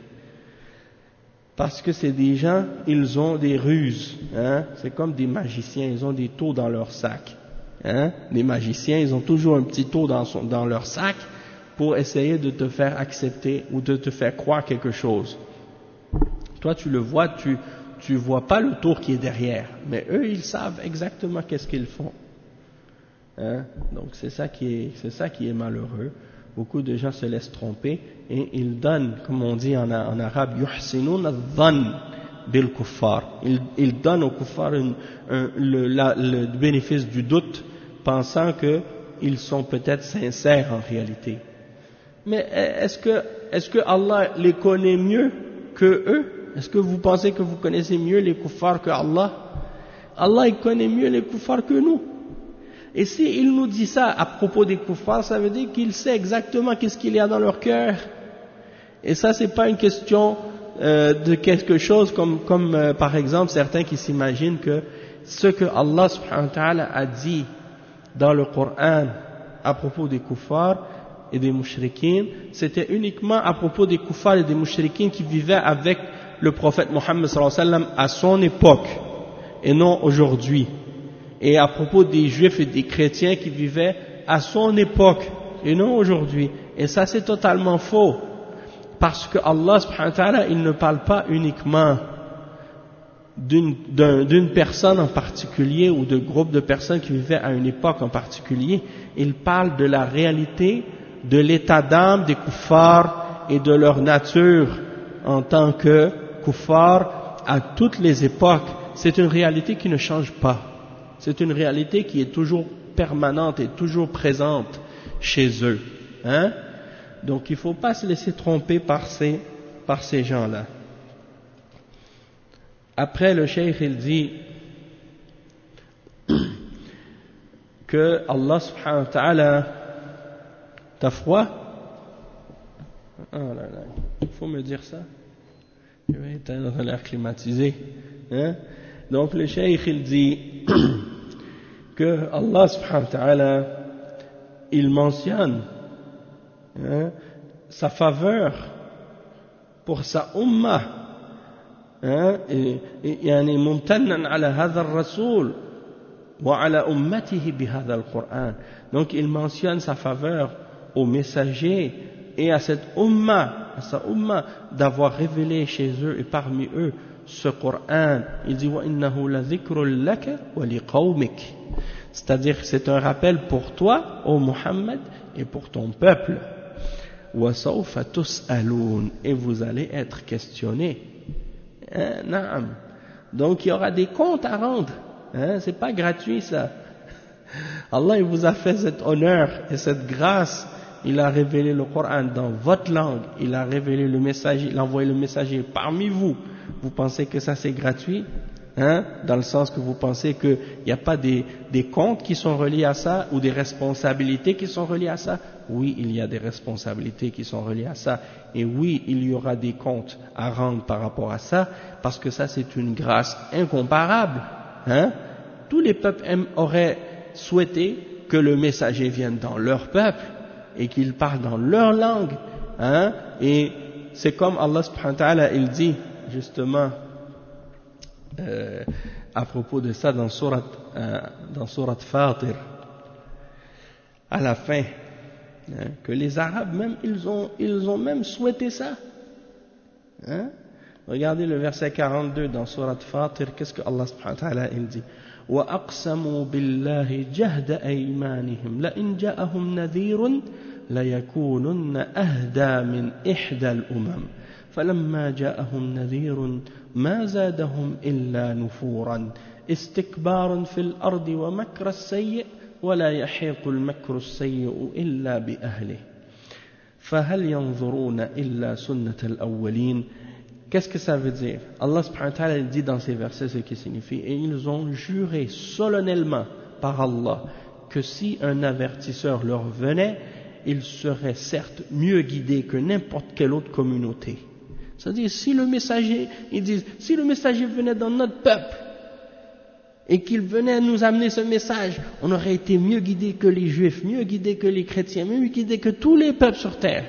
[SPEAKER 1] Parce que c'est des gens, ils ont des ruses. C'est comme des magiciens, ils ont des taux dans leur sac. Les magiciens, ils ont toujours un petit taux dans leur sac pour essayer de te faire accepter ou de te faire croire quelque chose. Toi, tu le vois, tu vois pas le tour qui est derrière, mais eux, ils savent exactement qu'est-ce qu'ils font. Donc c'est ça qui est malheureux. Beaucoup de gens se laissent tromper et ils donnent, comme on dit en arabe, yuhsinun adh-dhann bil kuffar. Ils donnent aux kuffars le bénéfice du doute, pensant qu'ils sont peut-être sincères en réalité. Mais est-ce que Allah les connaît mieux que eux? Est-ce que vous pensez que vous connaissez mieux les kuffars que Allah? Allah il connaît mieux les kuffars que nous. Et s'il nous dit ça à propos des kuffars, ça veut dire qu'il sait exactement qu'est-ce qu'il y a dans leur cœur. Et ça, c'est pas une question de quelque chose comme par exemple certains qui s'imaginent que ce que Allah subhanahu wa ta'ala a dit dans le Coran à propos des kuffars et des mushrikines, c'était uniquement à propos des kuffars et des mushrikines qui vivaient avec le prophète Mohammed sallallahu alayhi wa sallam à son époque et non aujourd'hui. Et à propos des juifs et des chrétiens qui vivaient à son époque et non aujourd'hui. Et ça c'est totalement faux. Parce que Allah subhanahu wa ta'ala, il ne parle pas uniquement d'une personne en particulier ou de groupes de personnes qui vivaient à une époque en particulier. Il parle de la réalité, de l'état d'âme des kuffars et de leur nature en tant que kuffars à toutes les époques. C'est une réalité qui ne change pas. C'est une réalité qui est toujours permanente et toujours présente chez eux. Donc il ne faut pas se laisser tromper par ces gens-là. Après le cheikh il dit que Allah subhanahu wa ta'ala, t'as froid? Oh là là, il faut me dire ça. Je vais éteindre l'air climatisé. Donc le cheikh il dit que Allah subhanahu wa ta'ala il mentionne sa faveur pour sa ummah يعني ممتنا على هذا الرسول وعلى أمته بهذا القرآن. Donc il mentionne sa faveur aux messagers et à cette ummah, à sa ummah, d'avoir révélé chez eux et parmi eux ce Coran. Il dit وَإِنَّهُ لَذِكْرٌ لَكَ وَلِقَوْمِكَ, c'est-à-dire c'est un rappel pour toi, ô Muhammad, et pour ton peuple. وَسَوْفَ تُسْأَلُونَ, et vous allez être questionnés. Naam. Donc il y aura des comptes à rendre. C'est pas gratuit ça. Allah il vous a fait cet honneur et cette grâce. Il a révélé le Coran dans votre langue. Il a révélé le messager, il a envoyé le messager parmi vous. Vous pensez que ça c'est gratuit? hein, dans le sens que vous pensez qu'il n'y a pas des comptes qui sont reliés à ça ou des responsabilités qui sont reliées à ça. Oui, il y a des responsabilités qui sont reliées à ça, et oui, il y aura des comptes à rendre par rapport à ça, parce que ça c'est une grâce incomparable, hein. Tous les peuples auraient souhaité que le messager vienne dans leur peuple et qu'il parle dans leur langue, hein, et c'est comme Allah subhanahu wa ta'ala, il dit justement à propos de ça dans sourate Fatir, à la fin, hein, que les Arabes même ils ont même souhaité ça, hein. Regardez le verset 42 dans sourate Fatir, qu'est-ce que Allah subhanahu wa ta'ala il dit: وَأَقْسَمُوا بِاللَّهِ جَهْدَ أَيْمَانِهِمْ لَإِنْ جَاءَهُمْ نَذِيرٌ لَيَكُونُنَّ أَهْدَى مِنْ إِحْدَى الْأُمَمِ فَلَمَّا جَاءَهُمْ نَذِيرٌ مَا زَادَهُمْ إِلَّا نُفُورًا اسْتِكْبَارًا فِي الْأَرْضِ وَمَكْرَ السَّيِّئِ وَلَا يَحِيقُ الْمَكْرُ السَّيِّئُ إِلَّا بِأَهْلِهِ فَهَلْ يَنظُرُونَ إِلَّا سُنَّةَ الْأَوَّلِينَ. Qu'est-ce que ça veut dire? Allah subhanahu wa ta'ala dit dans ces versets ce qui signifie: et ils ont juré solennellement par Allah que si un avertisseur leur venait, ils seraient certes mieux guidés que n'importe quelle autre communauté. C'est-à-dire, si le messager, ils disent, si le messager venait dans notre peuple et qu'il venait nous amener ce message, on aurait été mieux guidés que les juifs, mieux guidés que les chrétiens, mieux guidés que tous les peuples sur terre.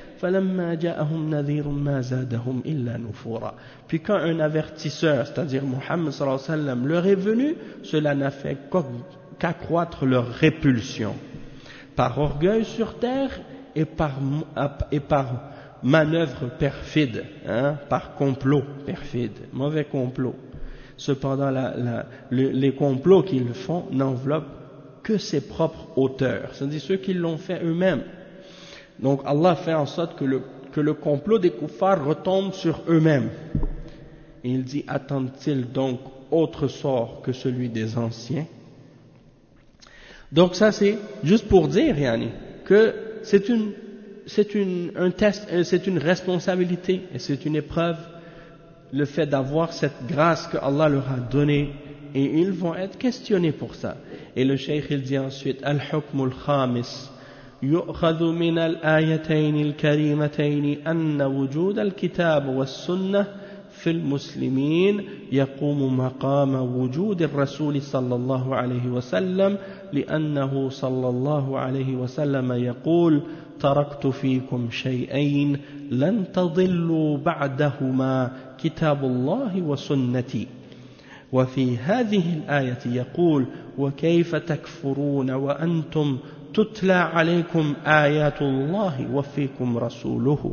[SPEAKER 1] Puis quand un avertisseur, c'est-à-dire Muhammad sallallahu alayhi wa sallam, leur est venu, cela n'a fait qu'accroître leur répulsion, par orgueil sur terre et par manœuvre perfide, hein, par complot perfide, mauvais complot. Cependant, les complots qu'ils font n'enveloppent que ses propres auteurs, c'est-à-dire ceux qui l'ont fait eux-mêmes. Donc Allah fait en sorte que le complot des kuffars retombe sur eux-mêmes. Et il dit: attendent-ils donc autre sort que celui des anciens? Donc ça c'est juste pour dire, yani, que c'est un test, c'est une responsabilité et c'est une épreuve, le fait d'avoir cette grâce que Allah leur a donnée, et ils vont être questionnés pour ça. Et le cheikh il dit ensuite: al-hukm al-khamis يؤخذ من الآيتين الكريمتين أن وجود الكتاب والسنة في المسلمين يقوم مقام وجود الرسول صلى الله عليه وسلم، لأنه صلى الله عليه وسلم يقول: تركت فيكم شيئين لن تضلوا بعدهما كتاب الله وسنتي. وفي هذه الآية يقول: وكيف تكفرون وأنتم تتلى عليكم آيات الله وفيكم رسوله.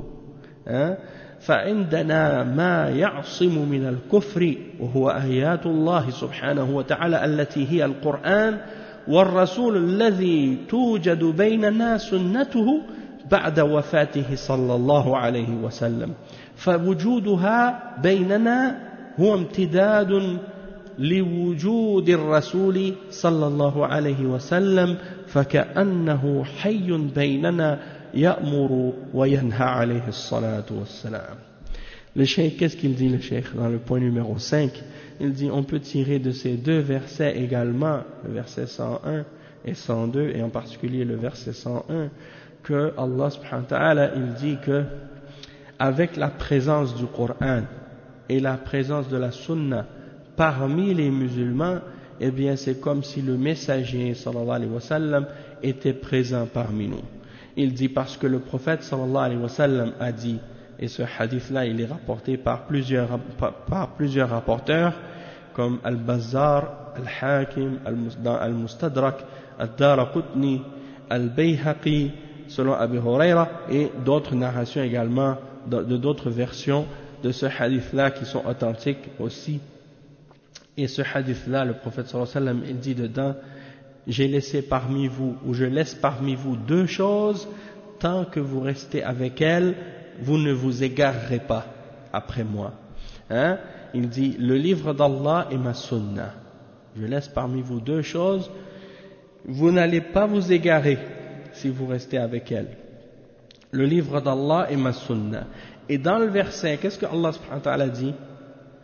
[SPEAKER 1] فعندنا ما يعصم من الكفر وهو آيات الله سبحانه وتعالى التي هي القرآن، والرسول الذي توجد بيننا سنته بعد وفاته صلى الله عليه وسلم، فوجودها بيننا هو امتداد لوجود الرسول صلى الله عليه وسلم، فكأنه حي بيننا يأمر وينهى عليه الصلاة والسلام. Le cheikh, qu'est-ce qu'il dit le cheikh dans le point numéro 5? Il dit: on peut tirer de ces deux versets également, le verset 101 et 102, et en particulier le verset 101, que Allah subhanahu wa ta'ala il dit que avec la présence du Coran et la présence de la Sunna parmi les musulmans, eh bien c'est comme si le messager sallallahu alayhi wa sallam était présent parmi nous. Il dit parce que le prophète sallallahu alayhi wa sallam a dit, et ce hadith là il est rapporté par plusieurs rapporteurs comme Al-Bazzar, Al-Hakim, Al-Mustadrak, Al-Daraqutni, Al-Bayhaqi selon Abu Huraira, et d'autres narrations également de d'autres versions de ce hadith là qui sont authentiques aussi. Et ce hadith-là, le prophète sallallahu alayhi wa sallam, il dit dedans: j'ai laissé parmi vous, ou je laisse parmi vous deux choses, tant que vous restez avec elles, vous ne vous égarerez pas après moi. Hein? Il dit: le livre d'Allah et ma sunna. Je laisse parmi vous deux choses, vous n'allez pas vous égarer si vous restez avec elles. Le livre d'Allah et ma sunna. Et dans le verset, qu'est-ce que Allah subhanahu wa ta'ala dit?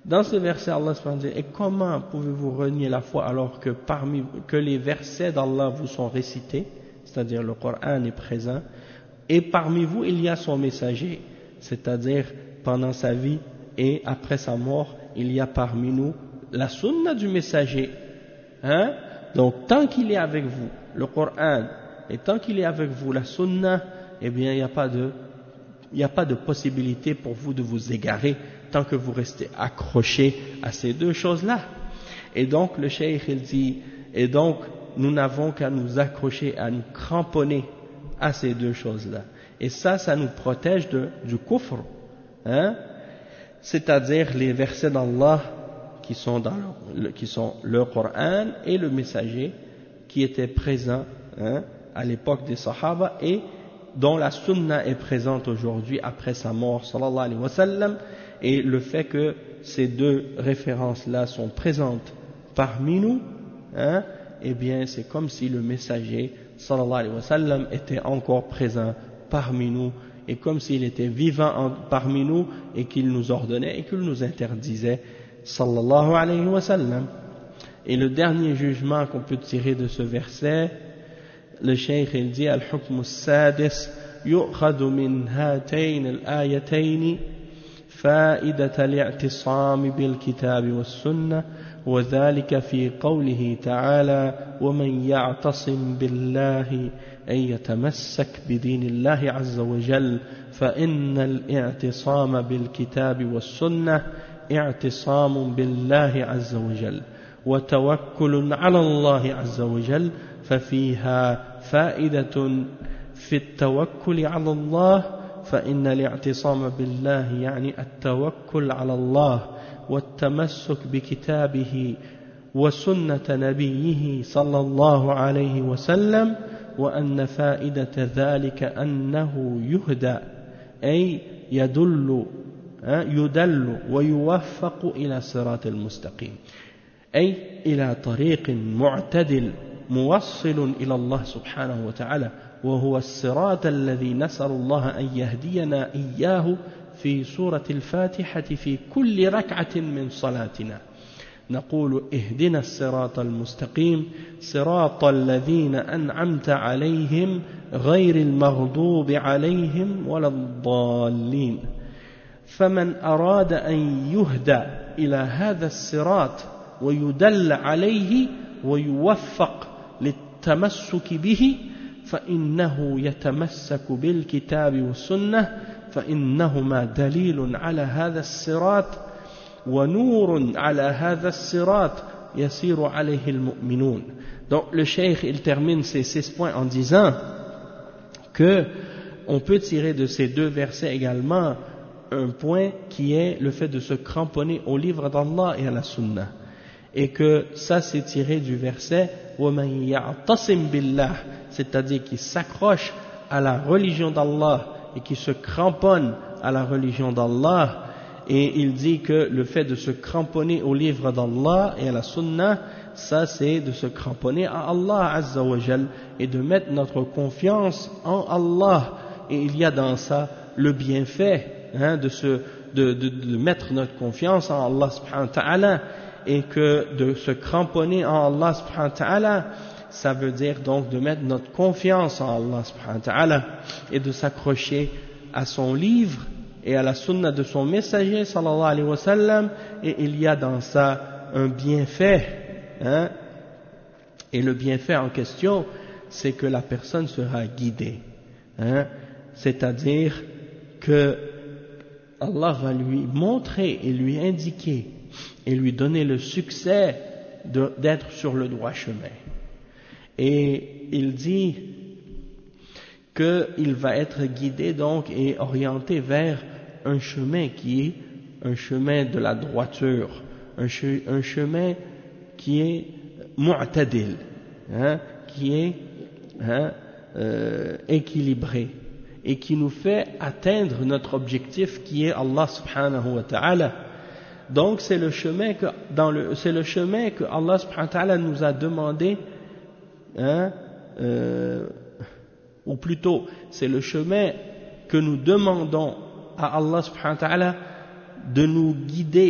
[SPEAKER 1] Dans ce verset, Allah subhanahu wa ta'ala dit, et comment pouvez-vous renier la foi alors que les versets d'Allah vous sont récités, c'est-à-dire le Coran est présent, et parmi vous il y a son messager, c'est-à-dire pendant sa vie et après sa mort, il y a parmi nous la sunna du messager. Hein? Donc tant qu'il est avec vous, le Coran, et tant qu'il est avec vous, la sunna, eh bien il n'y a pas de possibilité pour vous de vous égarer tant que vous restez accrochés à ces deux choses-là. Et donc le cheikh il dit, et donc nous n'avons qu'à nous accrocher, à nous cramponner à ces deux choses-là. Et ça nous protège du kufr, hein? C'est-à-dire les versets d'Allah qui sont le Coran et le messager qui étaient présents, hein, à l'époque des Sahaba et dont la sunna est présente aujourd'hui après sa mort sallallahu alayhi wa sallam, et le fait que ces deux références-là sont présentes parmi nous, hein, eh bien c'est comme si le messager sallallahu alayhi wa sallam était encore présent parmi nous, et comme s'il était vivant parmi nous et qu'il nous ordonnait et qu'il nous interdisait sallallahu alayhi wa sallam. Et le dernier jugement qu'on peut tirer de ce verset, le cheikh il dit al-hukm as-sadis yu'khadhu min hatayn al-ayatayn فائدة الاعتصام بالكتاب والسنة وذلك في قوله تعالى ومن يعتصم بالله أن يتمسك بدين الله عز وجل فإن الاعتصام بالكتاب والسنة اعتصام بالله عز وجل وتوكل على الله عز وجل ففيها فائدة في التوكل على الله فإن الاعتصام بالله يعني التوكل على الله والتمسك بكتابه وسنة نبيه صلى الله عليه وسلم وأن فائدة ذلك أنه يهدى أي يدل ويوفق إلى صراط المستقيم أي إلى طريق معتدل موصل إلى الله سبحانه وتعالى وهو الصراط الذي نسأل الله أن يهدينا إياه في سورة الفاتحة في كل ركعة من صلاتنا نقول اهدنا الصراط المستقيم صراط الذين أنعمت عليهم غير المغضوب عليهم ولا الضالين فمن أراد أن يهدى إلى هذا الصراط ويدل عليه ويوفق للتمسك به فإنه يتمسك بالكتاب والسنة فإنهما دليل على هذا الصراط ونور على هذا الصراط يسير عليه المؤمنون. Donc le cheikh il termine ces 6 points en disant que on peut tirer de ces deux versets également un point qui est le fait de se cramponner au livre d'Allah et à la sunna, et que ça c'est tiré du verset وَمَنْ يَعْتَصِمْ بِاللَّهِ, c'est-à-dire qui s'accroche à la religion d'Allah et qui se cramponne à la religion d'Allah. Et il dit que le fait de se cramponner au livre d'Allah et à la sunna, ça c'est de se cramponner à Allah Azza wa Jal et de mettre notre confiance en Allah. Et il y a dans ça le bienfait, hein, de mettre notre confiance en Allah subhanahu wa ta'ala, et que de se cramponner en Allah subhanahu wa ta'ala, ça veut dire donc de mettre notre confiance en Allah subhanahu wa ta'ala et de s'accrocher à son livre et à la sunna de son messager sallallahu alayhi wa sallam, et il y a dans ça un bienfait, hein, et le bienfait en question c'est que la personne sera guidée, hein, c'est-à-dire que Allah va lui montrer et lui indiquer et lui donner le succès d'être sur le droit chemin. Et il dit qu'il va être guidé donc et orienté vers un chemin qui est un chemin de la droiture, un chemin qui est mu'tadil, hein, qui est, hein, équilibré et qui nous fait atteindre notre objectif qui est Allah subhanahu wa ta'ala. Donc c'est le chemin que Allah subhanahu wa ta'ala nous a demandé, hein, ou plutôt c'est le chemin que nous demandons à Allah subhanahu wa ta'ala de nous guider,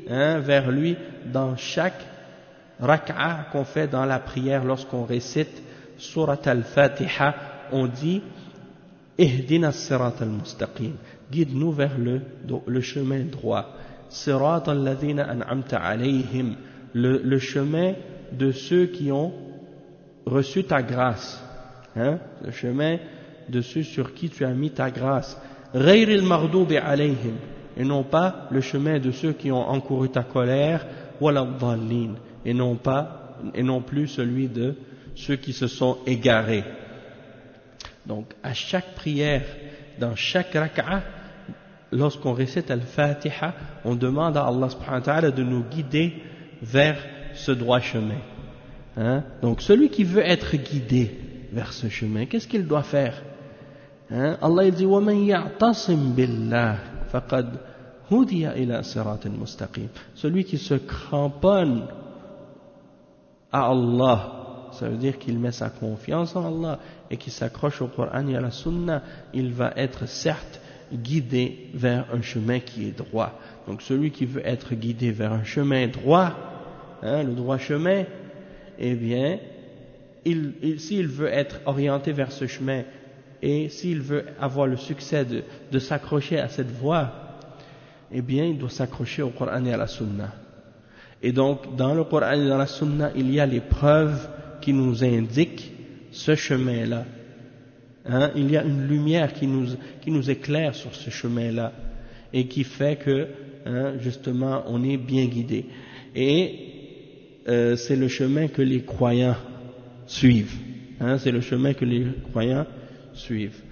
[SPEAKER 1] vers lui dans chaque rak'a qu'on fait dans la prière lorsqu'on récite Surat al-Fatiha. On dit Ihdina as-sirat al-mustaqim, guide-nous vers le chemin droit. Sirat alladhina an'amta alayhim, le chemin de ceux qui ont reçu ta grâce, le chemin de ceux sur qui tu as mis ta grâce. Ghayril maghdubi alayhim, et non pas le chemin de ceux qui ont encouru ta colère, wala dhallin, et non plus celui de ceux qui se sont égarés. Donc à chaque prière, dans chaque rak'a, lorsqu'on récite al-Fatiha, on demande à Allah subhanahu wa ta'ala de nous guider vers ce droit chemin. Donc celui qui veut être guidé vers ce chemin, qu'est-ce qu'il doit faire? Allah il dit وَمَنْ يَعْتَصِمْ بِاللَّهِ فَقَدْ هُدِيَ إِلَى صِرَاطٍ مُسْتَقِيمٍ. Celui qui se cramponne à Allah, ça veut dire qu'il met sa confiance en Allah et qui s'accroche au Coran et à la Sunna, il va être certes guidé vers un chemin qui est droit. Donc celui qui veut être guidé vers un chemin droit, le droit chemin, eh bien, s'il veut être orienté vers ce chemin et s'il veut avoir le succès de s'accrocher à cette voie, eh bien, il doit s'accrocher au Coran et à la Sunna. Et donc, dans le Coran et dans la Sunna, il y a les preuves qui nous indiquent ce chemin-là. Il y a une lumière qui nous éclaire sur ce chemin-là et qui fait que, justement, on est bien guidé. Et c'est le chemin que les croyants suivent. C'est le chemin que les croyants suivent.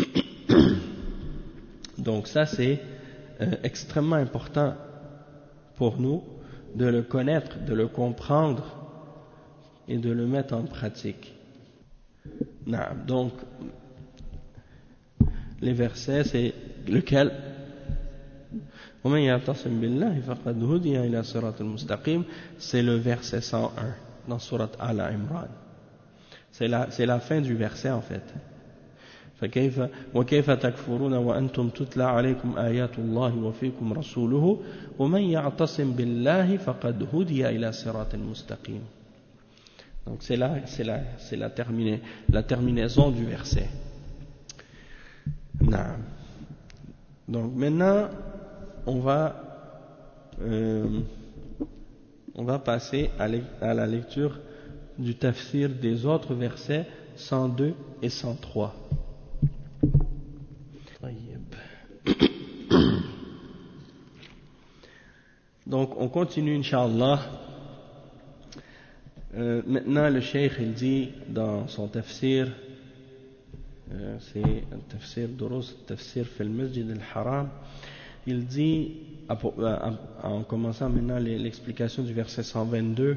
[SPEAKER 1] Donc ça, c'est extrêmement important pour nous de le connaître, de le comprendre et de le mettre en pratique. Donc, les versets, c'est lequel? C'est le verset 101 dans Surat Al-Imran. C'est la fin du verset en fait. وكيف تكفرون وأنتم تتلى عليكم آيات الله وفيكم رسوله ومن يعتصم بالله فقد هدي إلى صراط مستقيم. Donc c'est la terminaison du verset. Donc maintenant on va passer à la lecture du tafsir des autres versets 102 et 103. Donc on continue Inch'Allah. Maintenant le cheikh il dit dans son tafsir, c'est un tafsir Durus, tafsir fil Masjid al-Haram, il dit, en commençant maintenant l'explication du verset 122,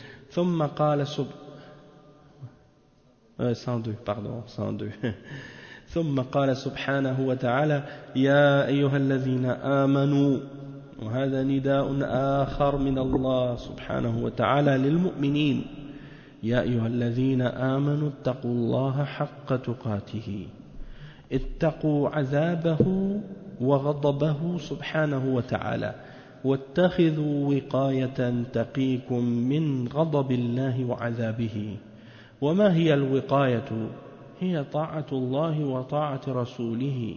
[SPEAKER 1] 102 ثم قال سبحانه وتعالى يا أيها الذين آمنوا، وهذا نداء آخر من الله سبحانه وتعالى للمؤمنين، يا أيها الذين آمنوا اتقوا الله حق تقاته، اتقوا عذابه وغضبه سبحانه وتعالى، واتخذوا وقاية تقيكم من غضب الله وعذابه. وما هي الوقاية؟ هي طاعة الله وطاعة رسوله،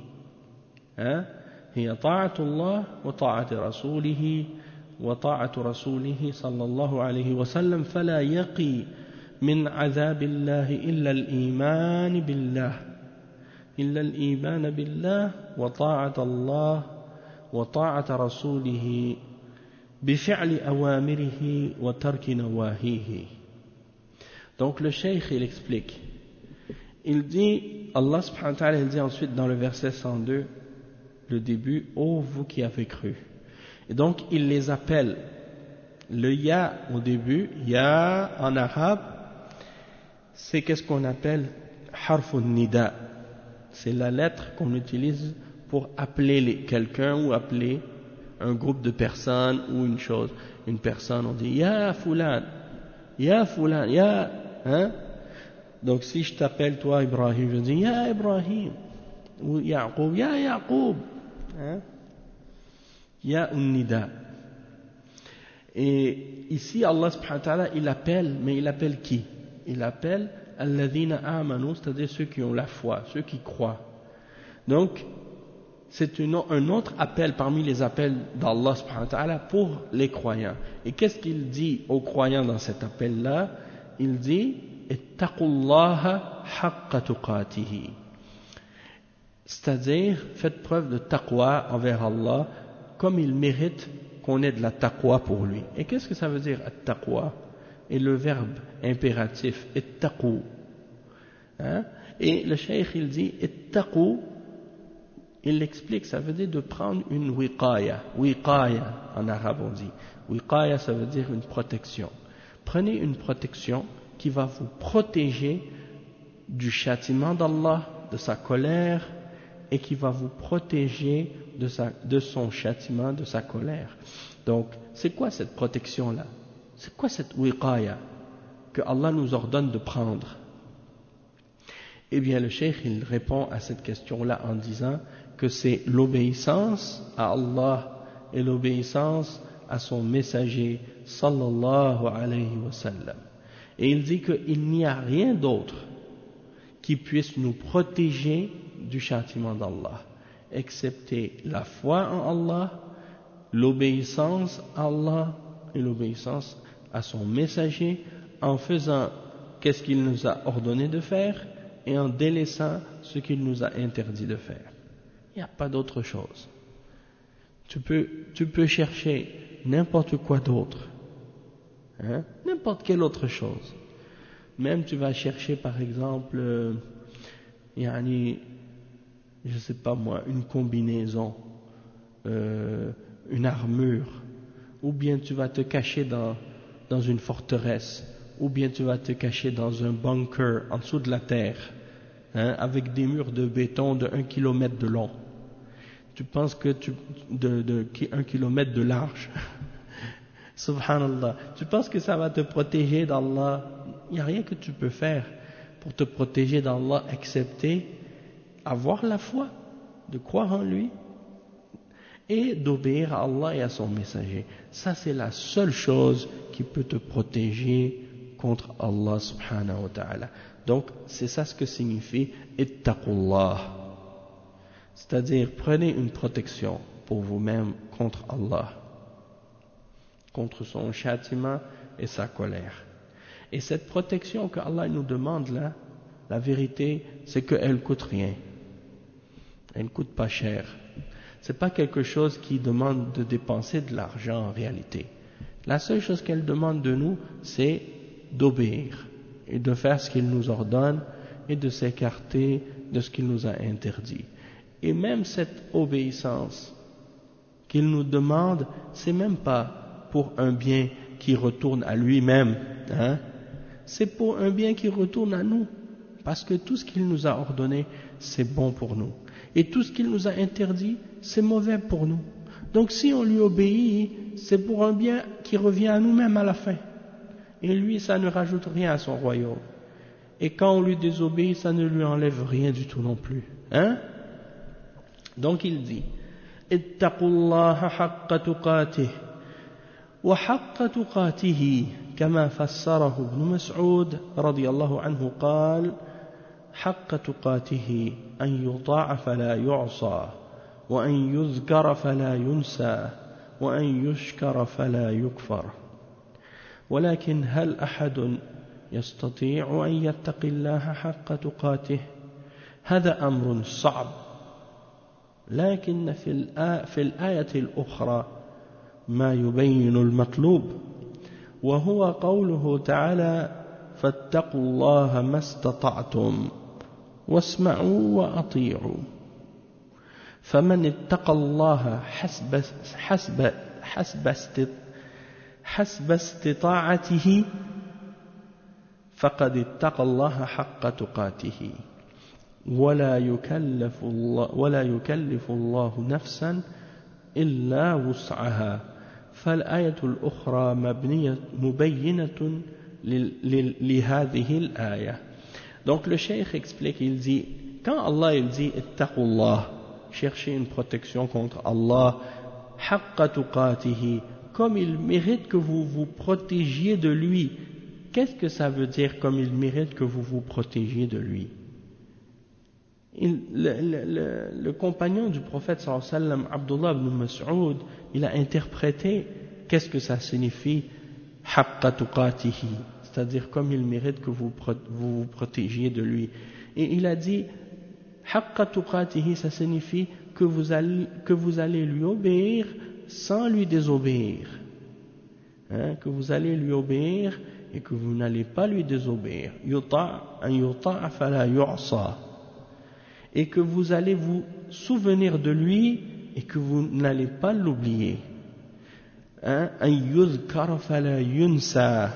[SPEAKER 1] هي طاعة الله وطاعة رسوله وطاعة رسوله صلى الله عليه وسلم، فلا يقي من عذاب الله إلا الإيمان بالله وطاعة الله وطاعة رسوله بفعل أوامره وترك نواهيه. Donc le cheikh il explique. Il dit, Allah subhanahu wa ta'ala, il dit ensuite dans le verset 102, le début, ô vous qui avez cru. Et donc, il les appelle. Le ya au début, ya en arabe, c'est qu'est-ce qu'on appelle harfun nida. C'est la lettre qu'on utilise pour appeler quelqu'un ou appeler un groupe de personnes ou une chose. Une personne, on dit, ya fulan, ya, Donc si je t'appelle toi Ibrahim, je dis Ya Ibrahim, ou Yaqub, Ya Yaqub, Ya un nida. Et ici, Allah subhanahu wa ta'ala, il appelle qui? Il appelle alladhina amanu, c'est-à-dire ceux qui ont la foi, ceux qui croient. Donc, c'est un autre appel parmi les appels d'Allah subhanahu wa ta'ala pour les croyants. Et qu'est-ce qu'il dit aux croyants dans cet appel-là? Il dit ittaqullaha haqqa tuqatihi, c'est-à-dire faites preuve de taqwa envers Allah comme il mérite qu'on ait de la taqwa pour lui. Et qu'est-ce que ça veut dire at-taqwa? Et le verbe impératif ittaqu, hein? Et le cheikh il dit ittaqu, il explique, ça veut dire de prendre une wiqaya en arabe on dit. Wiqaya, ça veut dire une protection. Prenez une protection qui va vous protéger du châtiment d'Allah, de sa colère, et qui va vous protéger de son châtiment, de sa colère. Donc, c'est quoi cette protection-là? C'est quoi cette wiqaya que Allah nous ordonne de prendre? Eh bien, le cheikh, il répond à cette question-là en disant que c'est l'obéissance à Allah et l'obéissance à son messager sallallahu alayhi wa sallam. Et il dit qu'il n'y a rien d'autre qui puisse nous protéger du châtiment d'Allah, excepté la foi en Allah, l'obéissance à Allah et l'obéissance à son messager, en faisant qu'est-ce qu'il nous a ordonné de faire et en délaissant ce qu'il nous a interdit de faire. Il n'y a pas d'autre chose. Tu peux chercher n'importe quoi d'autre, hein? N'importe quelle autre chose. Même tu vas chercher par exemple, je sais pas moi, une combinaison, une armure, ou bien tu vas te cacher dans une forteresse, ou bien tu vas te cacher dans un bunker en dessous de la terre, hein, avec des murs de béton de 1 kilomètre de long. Tu penses que 1 kilomètre de large. Subhanallah. Tu penses que ça va te protéger d'Allah? Il n'y a rien que tu peux faire pour te protéger d'Allah excepté avoir la foi, de croire en lui et d'obéir à Allah et à son messager. Ça, c'est la seule chose qui peut te protéger contre Allah subhanahu wa ta'ala. Donc, c'est ça ce que signifie ittaqullah. C'est-à-dire, prenez une protection pour vous-même contre Allah, contre son châtiment et sa colère. Et cette protection que Allah nous demande là, la vérité, c'est qu'elle coûte rien. Elle ne coûte pas cher. C'est pas quelque chose qui demande de dépenser de l'argent en réalité. La seule chose qu'elle demande de nous, c'est d'obéir et de faire ce qu'il nous ordonne et de s'écarter de ce qu'il nous a interdit. Et même cette obéissance qu'il nous demande, c'est même pas pour un bien qui retourne à lui-même, hein? C'est pour un bien qui retourne à nous, parce que tout ce qu'il nous a ordonné, c'est bon pour nous. Et tout ce qu'il nous a interdit, c'est mauvais pour nous. Donc si on lui obéit, c'est pour un bien qui revient à nous-mêmes à la fin. Et lui, ça ne rajoute rien à son royaume. Et quand on lui désobéit, ça ne lui enlève rien du tout non plus. Hein? Donc il dit, ittaqullaha haqqa tuqatih, wa haqqa tuqatihi, كما فسره ابن مسعود رضي الله عنه قال حق تقاته أن يطاع فلا يعصى وأن يذكر فلا ينسى وأن يشكر فلا يكفر ولكن هل أحد يستطيع أن يتقي الله حق تقاته؟ هذا أمر صعب، لكن في الآية الأخرى ما يبين المطلوب، وهو قوله تعالى فاتقوا الله ما استطعتم واسمعوا وأطيعوا. فمن اتقى الله حسب استطاعته فقد اتقى الله حق تقاته، ولا يكلف الله نفسا إلا وسعها. فالآية الأخرى مبينة لهذه الآية. Donc le cheikh explique, il dit, quand Allah il dit ittaqullah, cherchez une protection contre Allah, haqqa tuqatihi, comme il mérite que vous vous protégiez de lui. Qu'est-ce que ça veut dire, comme il mérite que vous vous protégiez de lui? Le compagnon du prophète sallallahu alayhi wa sallam, Abdullah ibn Mas'ud, il a interprété qu'est-ce que ça signifie haqqa tuqatihi, c'est-à-dire comme il mérite que vous vous protégiez de lui. Et il a dit haqqa tuqatihi, ça signifie que vous allez lui obéir sans lui désobéir, que vous allez lui obéir et que vous n'allez pas lui désobéir. Yuta' an yuta'a fala yu'sa, et que vous allez vous souvenir de lui et que vous n'allez pas l'oublier. An yuzkar fala yunsa,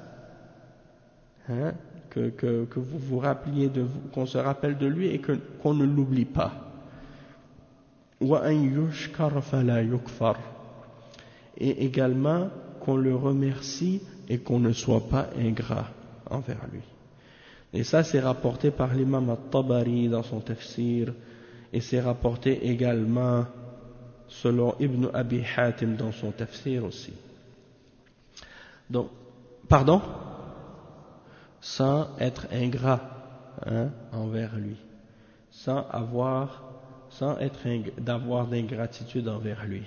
[SPEAKER 1] que vous vous rappeliez qu'on se rappelle de lui et qu'on ne l'oublie pas. Wa an yushkar fala yukfar, et également qu'on le remercie et qu'on ne soit pas ingrat envers lui. Et ça, c'est rapporté par l'imam At-Tabari dans son tafsir, et c'est rapporté également selon Ibn Abi Hatim dans son tafsir aussi. Donc, pardon, sans être ingrat envers lui, d'avoir d'ingratitude envers lui.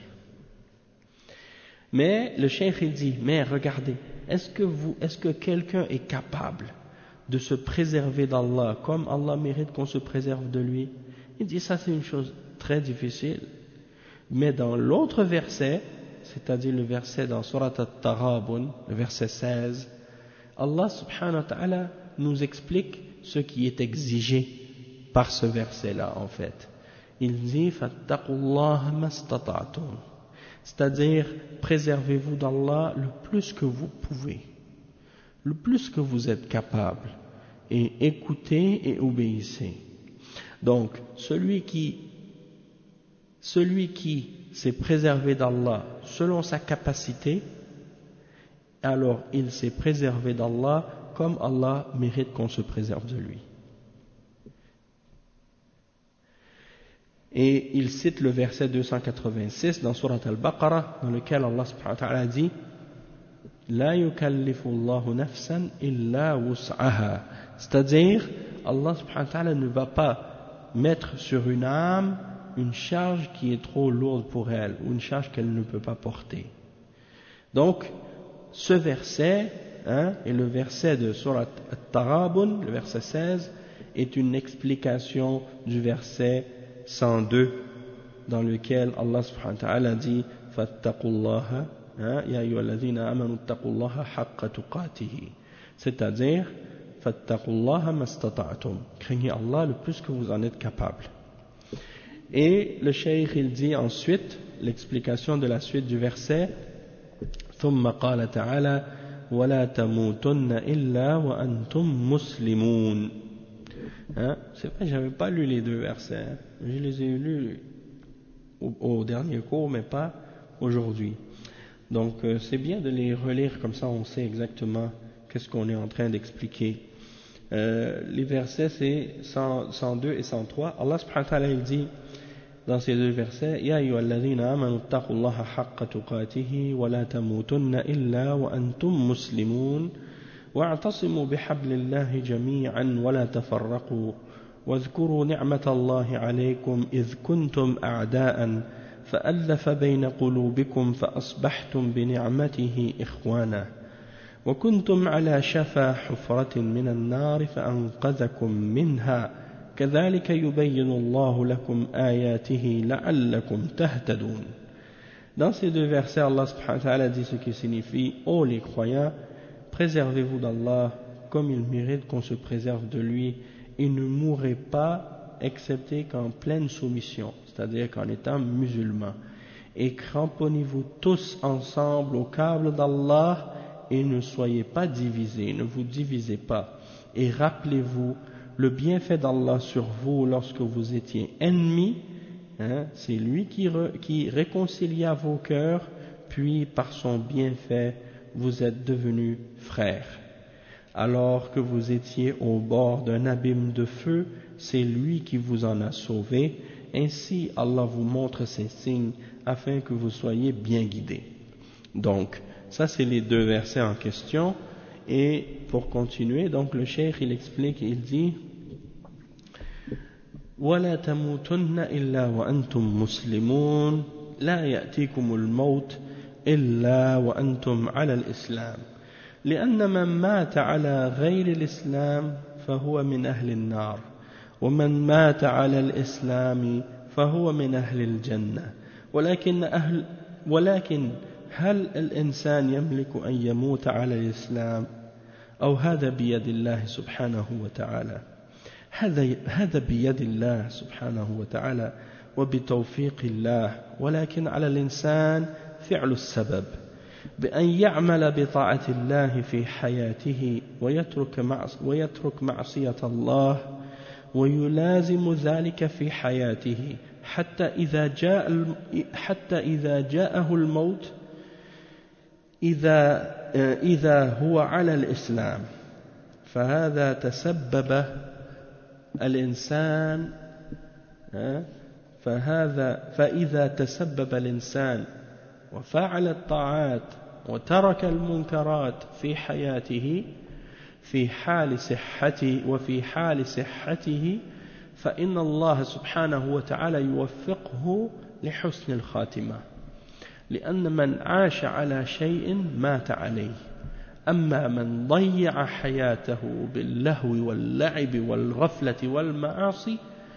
[SPEAKER 1] Mais le cheikh il dit, mais regardez, est-ce que quelqu'un est capable de se préserver d'Allah comme Allah mérite qu'on se préserve de lui? Il dit ça, c'est une chose très difficile. Mais dans l'autre verset, c'est-à-dire le verset dans Surat At-Taghabun, le verset 16, Allah subhanahu wa ta'ala nous explique ce qui est exigé par ce verset-là en fait. Il dit fattaqullaha mastata'tum, c'est-à-dire préservez-vous d'Allah le plus que vous pouvez, le plus que vous êtes capable, et écoutez et obéissez. Donc celui qui s'est préservé d'Allah selon sa capacité, alors il s'est préservé d'Allah comme Allah mérite qu'on se préserve de lui. Et il cite le verset 286 dans Surat Al-Baqarah, dans lequel Allah subhanahu wa ta'ala dit La yukallifu Allahu nafsan illa wus'aha, c'est-à-dire Allah subhanahu wa ta'ala ne va pas mettre sur une âme une charge qui est trop lourde pour elle, ou une charge qu'elle ne peut pas porter. Donc ce verset et le verset de Surat At-Taghabun, le verset 16, est une explication du verset 102 dans lequel Allah subhanahu wa ta'ala dit fattaqullaha ya ayyuhalladhina amanu taqullaha haqqa tuqatihi, c'est-à-dire fattaqullaha mastata'tum, craignez Allah le plus que vous en êtes capable. Et le cheikh il dit ensuite l'explication de la suite du verset ثم قال تعالى ولا تموتن إلا وأنتم مسلمون. C'est vrai, j'avais pas lu les deux versets, je les ai lus au dernier cours mais pas aujourd'hui. Donc c'est bien de les relire, comme ça on sait exactement qu'est-ce qu'on est en train d'expliquer. Les versets c'est 102 et 103. Allah subhanahu wa ta'ala il dit dans ces deux versets Ya ayyuhalladhina amanu taqullaha haqqa tuqatihi wa la tamutunna illa wa antum muslimun wa'tasimu bihablillahi jami'an wa la tafarraqu واذكروا نعمة الله عليكم إذ كنتم أعداء فألف بين قلوبكم فأصبحتم بنعمته إخوانا وكنتم على شفا حفرة من النار فأنقذكم منها كذلك يبين الله لكم آياته لعلكم تهتدون. Dans ces deux versets, Allah subhanahu wa ta'ala dit ce qui signifie ô les croyants, préservez-vous d'Allah comme il mérite qu'on se préserve de lui, et ne mourrez pas excepté qu'en pleine soumission, c'est-à-dire qu'en étant musulmans, et cramponnez-vous tous ensemble au câble d'Allah et ne soyez pas divisés, ne vous divisez pas, et rappelez-vous le bienfait d'Allah sur vous lorsque vous étiez ennemis, c'est lui qui réconcilia vos cœurs, puis par son bienfait vous êtes devenus frères. Alors que vous étiez au bord d'un abîme de feu, c'est lui qui vous en a sauvé. Ainsi Allah vous montre ses signes afin que vous soyez bien guidés. Donc, ça c'est les deux versets en question. Et pour continuer, donc le cheikh il explique, il dit وَلَا تَمُوتُنَّ إِلَّا وَأَنْتُمْ مُسْلِمُونَ لَا يَأْتِيكُمُ الْمَوْتُ إِلَّا وَأَنْتُمْ عَلَى الْإِسْلَامِ لأن من مات على غير الإسلام فهو من أهل النار ومن مات على الإسلام فهو من أهل الجنة ولكن هل الإنسان يملك أن يموت على الإسلام أو هذا بيد الله سبحانه وتعالى هذا بيد الله سبحانه وتعالى وبتوفيق الله ولكن على الإنسان فعل السبب بأن يعمل بطاعة الله في حياته ويترك معصية الله ويلازم ذلك في حياته حتى إذا جاءه الموت إذا هو على الإسلام فإذا تسبب الإنسان وفعل الطاعات وترك المنكرات في حياته في حال صحته فإن الله سبحانه وتعالى يوفقه لحسن الخاتمة لأن من عاش على شيء مات عليه أما من ضيع حياته باللهو واللعب والغفلة والمعاصي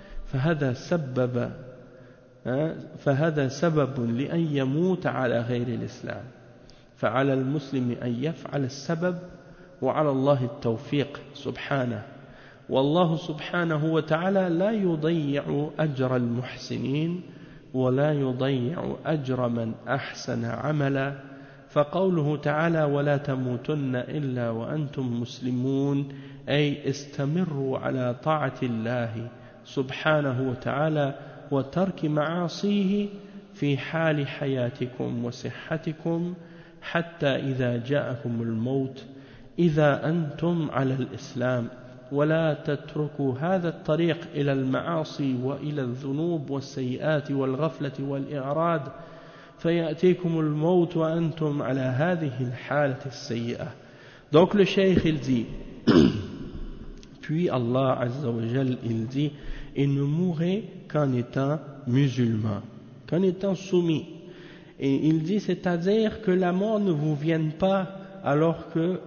[SPEAKER 1] فهذا سبب لأن يموت على غير الإسلام فعلى المسلم أن يفعل السبب وعلى الله التوفيق سبحانه والله سبحانه وتعالى لا يضيع أجر المحسنين ولا يضيع أجر من أحسن عملا فقوله تعالى ولا تموتن إلا وأنتم مسلمون أي استمروا على طاعة الله سبحانه وتعالى وترك معاصيه في حال حياتكم وصحتكم حتى إذا جاءكم الموت إذا أنتم على الإسلام ولا تتركوا هذا الطريق إلى المعاصي وإلى الذنوب والسيئات والغفلة والإعراض فيأتيكم الموت وأنتم على هذه الحالة السيئة. Donc le cheikh il dit puis Allah Azza wa Jal il dit il ne mourrait qu'en étant musulman, qu'en étant soumis. Et il dit c'est-à-dire que la mort ne vous vienne pas alors que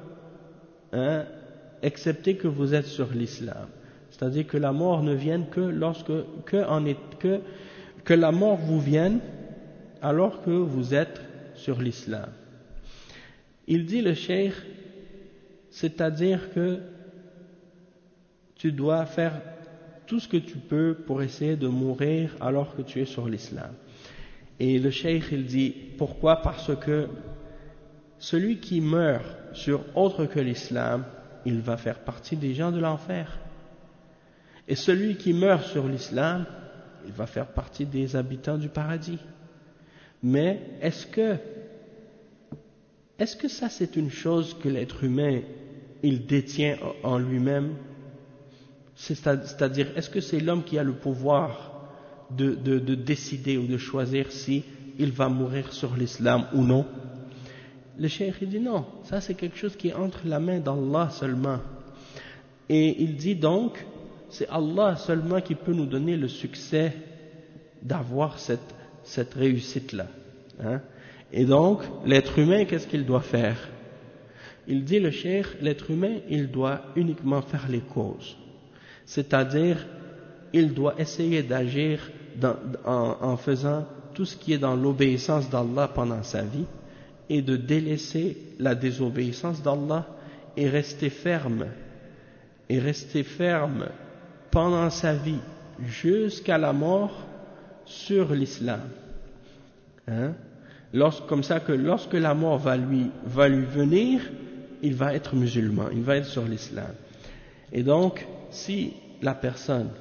[SPEAKER 1] excepté que vous êtes sur l'islam. C'est-à-dire que la mort ne vienne que la mort vous vienne alors que vous êtes sur l'islam. Il dit le cheikh, c'est-à-dire que tu dois faire tout ce que tu peux pour essayer de mourir alors que tu es sur l'islam. Et le cheikh il dit, pourquoi? Parce que celui qui meurt sur autre que l'islam, il va faire partie des gens de l'enfer. Et celui qui meurt sur l'islam, il va faire partie des habitants du paradis. Mais est-ce que ça c'est une chose que l'être humain il détient en lui-même? C'est-à-dire, est-ce que c'est l'homme qui a le pouvoir de décider ou de choisir si il va mourir sur l'islam ou non? Le cheikh il dit non, ça c'est quelque chose qui est entre la main d'Allah seulement. Et il dit donc, c'est Allah seulement qui peut nous donner le succès d'avoir cette réussite-là. Hein? Et donc, l'être humain, qu'est-ce qu'il doit faire? Il dit le cheikh, l'être humain, il doit uniquement faire les causes. C'est-à-dire, il doit essayer d'agir en faisant tout ce qui est dans l'obéissance d'Allah pendant sa vie et de délaisser la désobéissance d'Allah et rester ferme pendant sa vie jusqu'à la mort sur l'islam. Hein? Comme ça que lorsque la mort va lui venir, il va être musulman, il va être sur l'islam. Et donc, si la personne,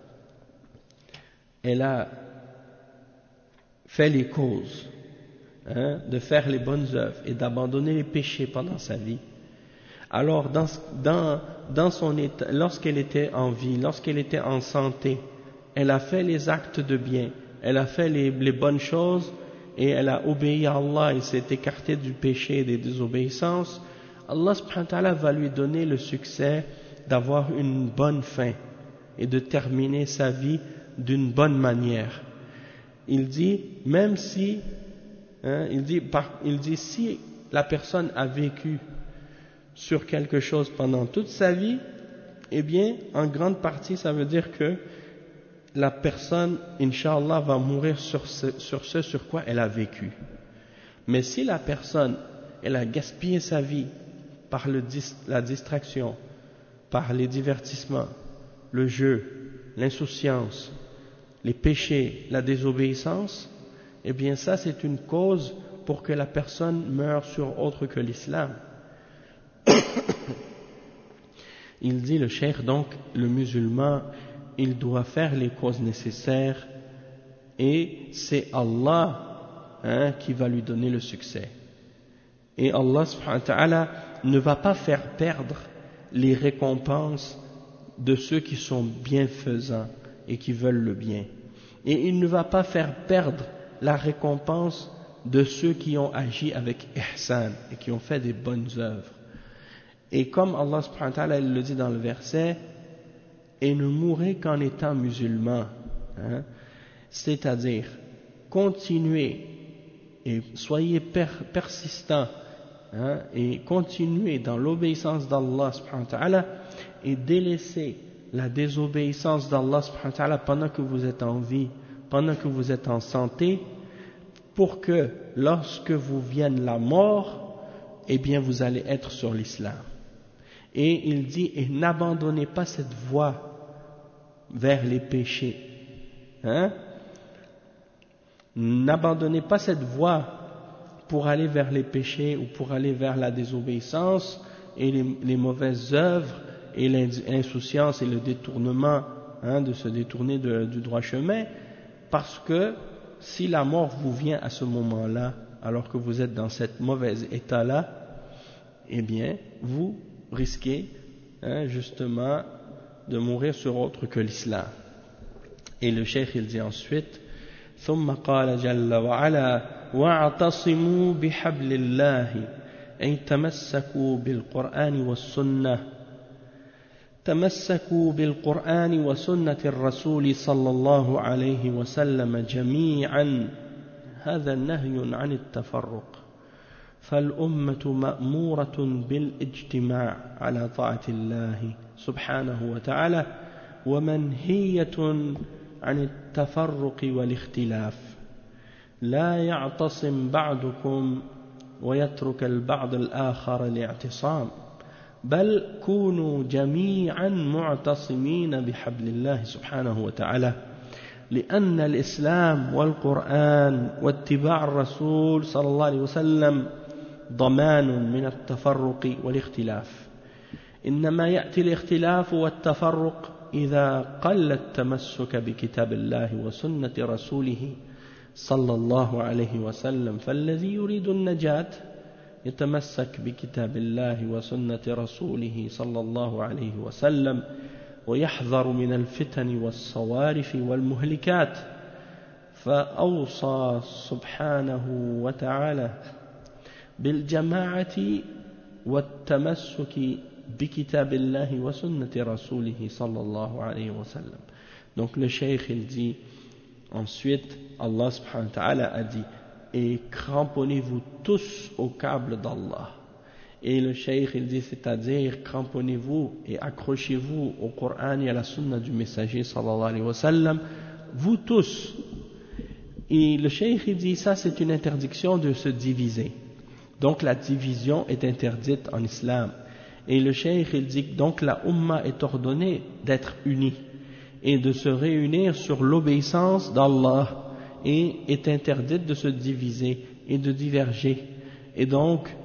[SPEAKER 1] elle a fait les causes, de faire les bonnes œuvres et d'abandonner les péchés pendant sa vie, alors dans son état, lorsqu'elle était en vie, lorsqu'elle était en santé, elle a fait les actes de bien, elle a fait les bonnes choses, et elle a obéi à Allah et s'est écartée du péché et des désobéissances, Allah subhanahu wa ta'ala va lui donner le succès d'avoir une bonne fin et de terminer sa vie d'une bonne manière. Il dit, même si, il dit si la personne a vécu sur quelque chose pendant toute sa vie, eh bien, en grande partie, ça veut dire que la personne, Inch'Allah, va mourir sur ce sur quoi elle a vécu. Mais si la personne, elle a gaspillé sa vie par la distraction, par les divertissements, le jeu, l'insouciance, les péchés, la désobéissance, eh bien ça c'est une cause pour que la personne meure sur autre que l'islam. Il dit le cheikh, donc le musulman, il doit faire les causes nécessaires et c'est Allah qui va lui donner le succès. Et Allah subhanahu wa ta'ala ne va pas faire perdre les récompenses de ceux qui sont bienfaisants et qui veulent le bien. Et il ne va pas faire perdre la récompense de ceux qui ont agi avec ihsan et qui ont fait des bonnes œuvres. Et comme Allah subhanahu wa ta'ala il le dit dans le verset, et ne mourrez qu'en étant musulman, c'est-à-dire continuez et soyez persistants et continuez dans l'obéissance d'Allah subhanahu wa ta'ala et délaissez la désobéissance d'Allah subhanahu wa ta'ala pendant que vous êtes en vie, pendant que vous êtes en santé, pour que lorsque vous vienne la mort, eh bien vous allez être sur l'islam. Et il dit, et n'abandonnez pas cette voie vers les péchés. N'abandonnez pas cette voie pour aller vers les péchés ou pour aller vers la désobéissance et les mauvaises œuvres et l'insouciance et le détournement, de se détourner du droit chemin, parce que si la mort vous vient à ce moment-là, alors que vous êtes dans cet mauvais état-là, eh bien, vous risquez justement de mourir sur autre que l'islam. Et le cheikh il dit ensuite, ثم قال جل وعلا واعتصموا بحبل الله أي تمسكوا بالقرآن والسنة تمسكوا بالقرآن وسنة الرسول صلى الله عليه وسلم جميعا هذا نهي عن التفرق فالأمة مأمورة بالاجتماع على طاعة الله سبحانه وتعالى ومنهية عن التفرق والاختلاف لا يعتصم بعضكم ويترك البعض الآخر الاعتصام بل كونوا جميعا معتصمين بحبل الله سبحانه وتعالى لأن الإسلام والقرآن واتباع الرسول صلى الله عليه وسلم ضمان من التفرق والاختلاف إنما يأتي الاختلاف والتفرق إذا قل التمسك بكتاب الله وسنة رسوله صلى الله عليه وسلم فالذي يريد النجاة يتمسك بكتاب الله وسنة رسوله صلى الله عليه وسلم ويحذر من الفتن والصوارف والمهلكات فأوصى سبحانه وتعالى بالجماعة والتمسك بكتاب الله وسنة رسوله صلى الله عليه وسلم. Donc le cheikh il dit ensuite, Allah subhanahu wa ta'ala a dit, et cramponnez-vous tous au câble d'Allah. Et le cheikh il dit, c'est-à-dire cramponnez-vous et accrochez-vous au Coran et à la sunna du messager sallallahu alayhi wa sallam, vous tous. Et le cheikh il dit, ça c'est une interdiction de se diviser. Donc la division est interdite en islam. Et le cheikh il dit, donc la umma est ordonnée d'être unie et de se réunir sur l'obéissance d'Allah et est interdite de se diviser et de diverger. Et donc,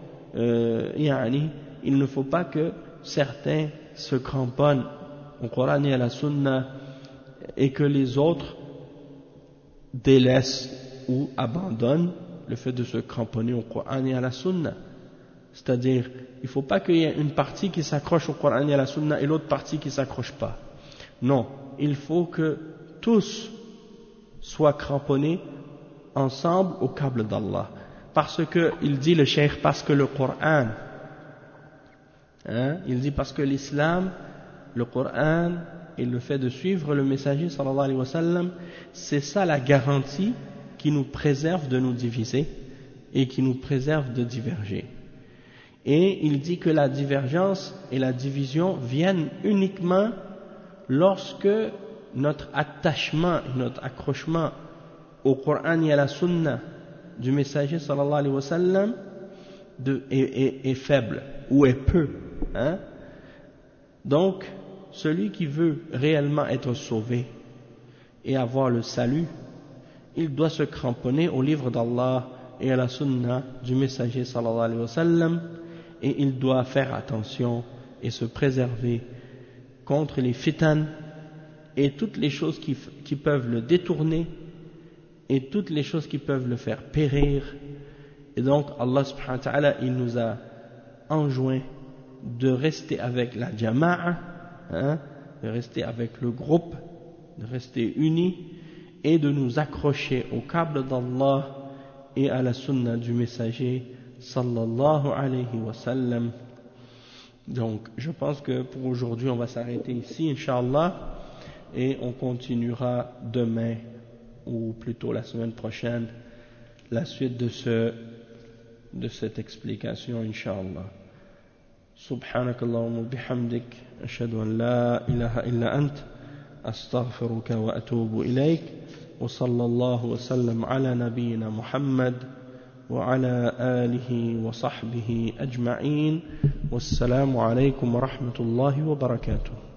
[SPEAKER 1] il ne faut pas que certains se cramponnent au Coran et à la Sunna et que les autres délaissent ou abandonnent le fait de se cramponner au Coran et à la Sunna. C'est-à-dire, il ne faut pas qu'il y ait une partie qui s'accroche au Coran et à la Sunna et l'autre partie qui ne s'accroche pas. Non, il faut que tous soient cramponnés ensemble au câble d'Allah. Parce que, il dit le cheikh, parce que le Coran, il dit parce que l'islam, le Coran et le fait de suivre le messager sallallahu alayhi wa sallam, c'est ça la garantie qui nous préserve de nous diviser et qui nous préserve de diverger. Et il dit que la divergence et la division viennent uniquement lorsque notre attachement, notre accrochement au Coran et à la Sunna du messager sallallahu alayhi wa sallam est faible ou est peu. Donc, celui qui veut réellement être sauvé et avoir le salut, il doit se cramponner au livre d'Allah et à la Sunna du messager sallallahu alayhi wa sallam, et il doit faire attention et se préserver contre les fitan et toutes les choses qui peuvent le détourner et toutes les choses qui peuvent le faire périr. Et donc Allah subhanahu wa ta'ala, il nous a enjoint de rester avec la jama'a, de rester avec le groupe, de rester unis et de nous accrocher au câble d'Allah et à la sunna du messager sallallahu alayhi wa sallam. Donc je pense que pour aujourd'hui on va s'arrêter ici inshallah, et on continuera demain ou plutôt la semaine prochaine la suite de cette explication inshallah. سبحانك اللهم وبحمدك أشهد أن لا إله إلا أنت أستغفرك وأتوب إليك وصلى الله وسلم على نبينا محمد وعلى آله وصحبه أجمعين والسلام عليكم ورحمة الله وبركاته.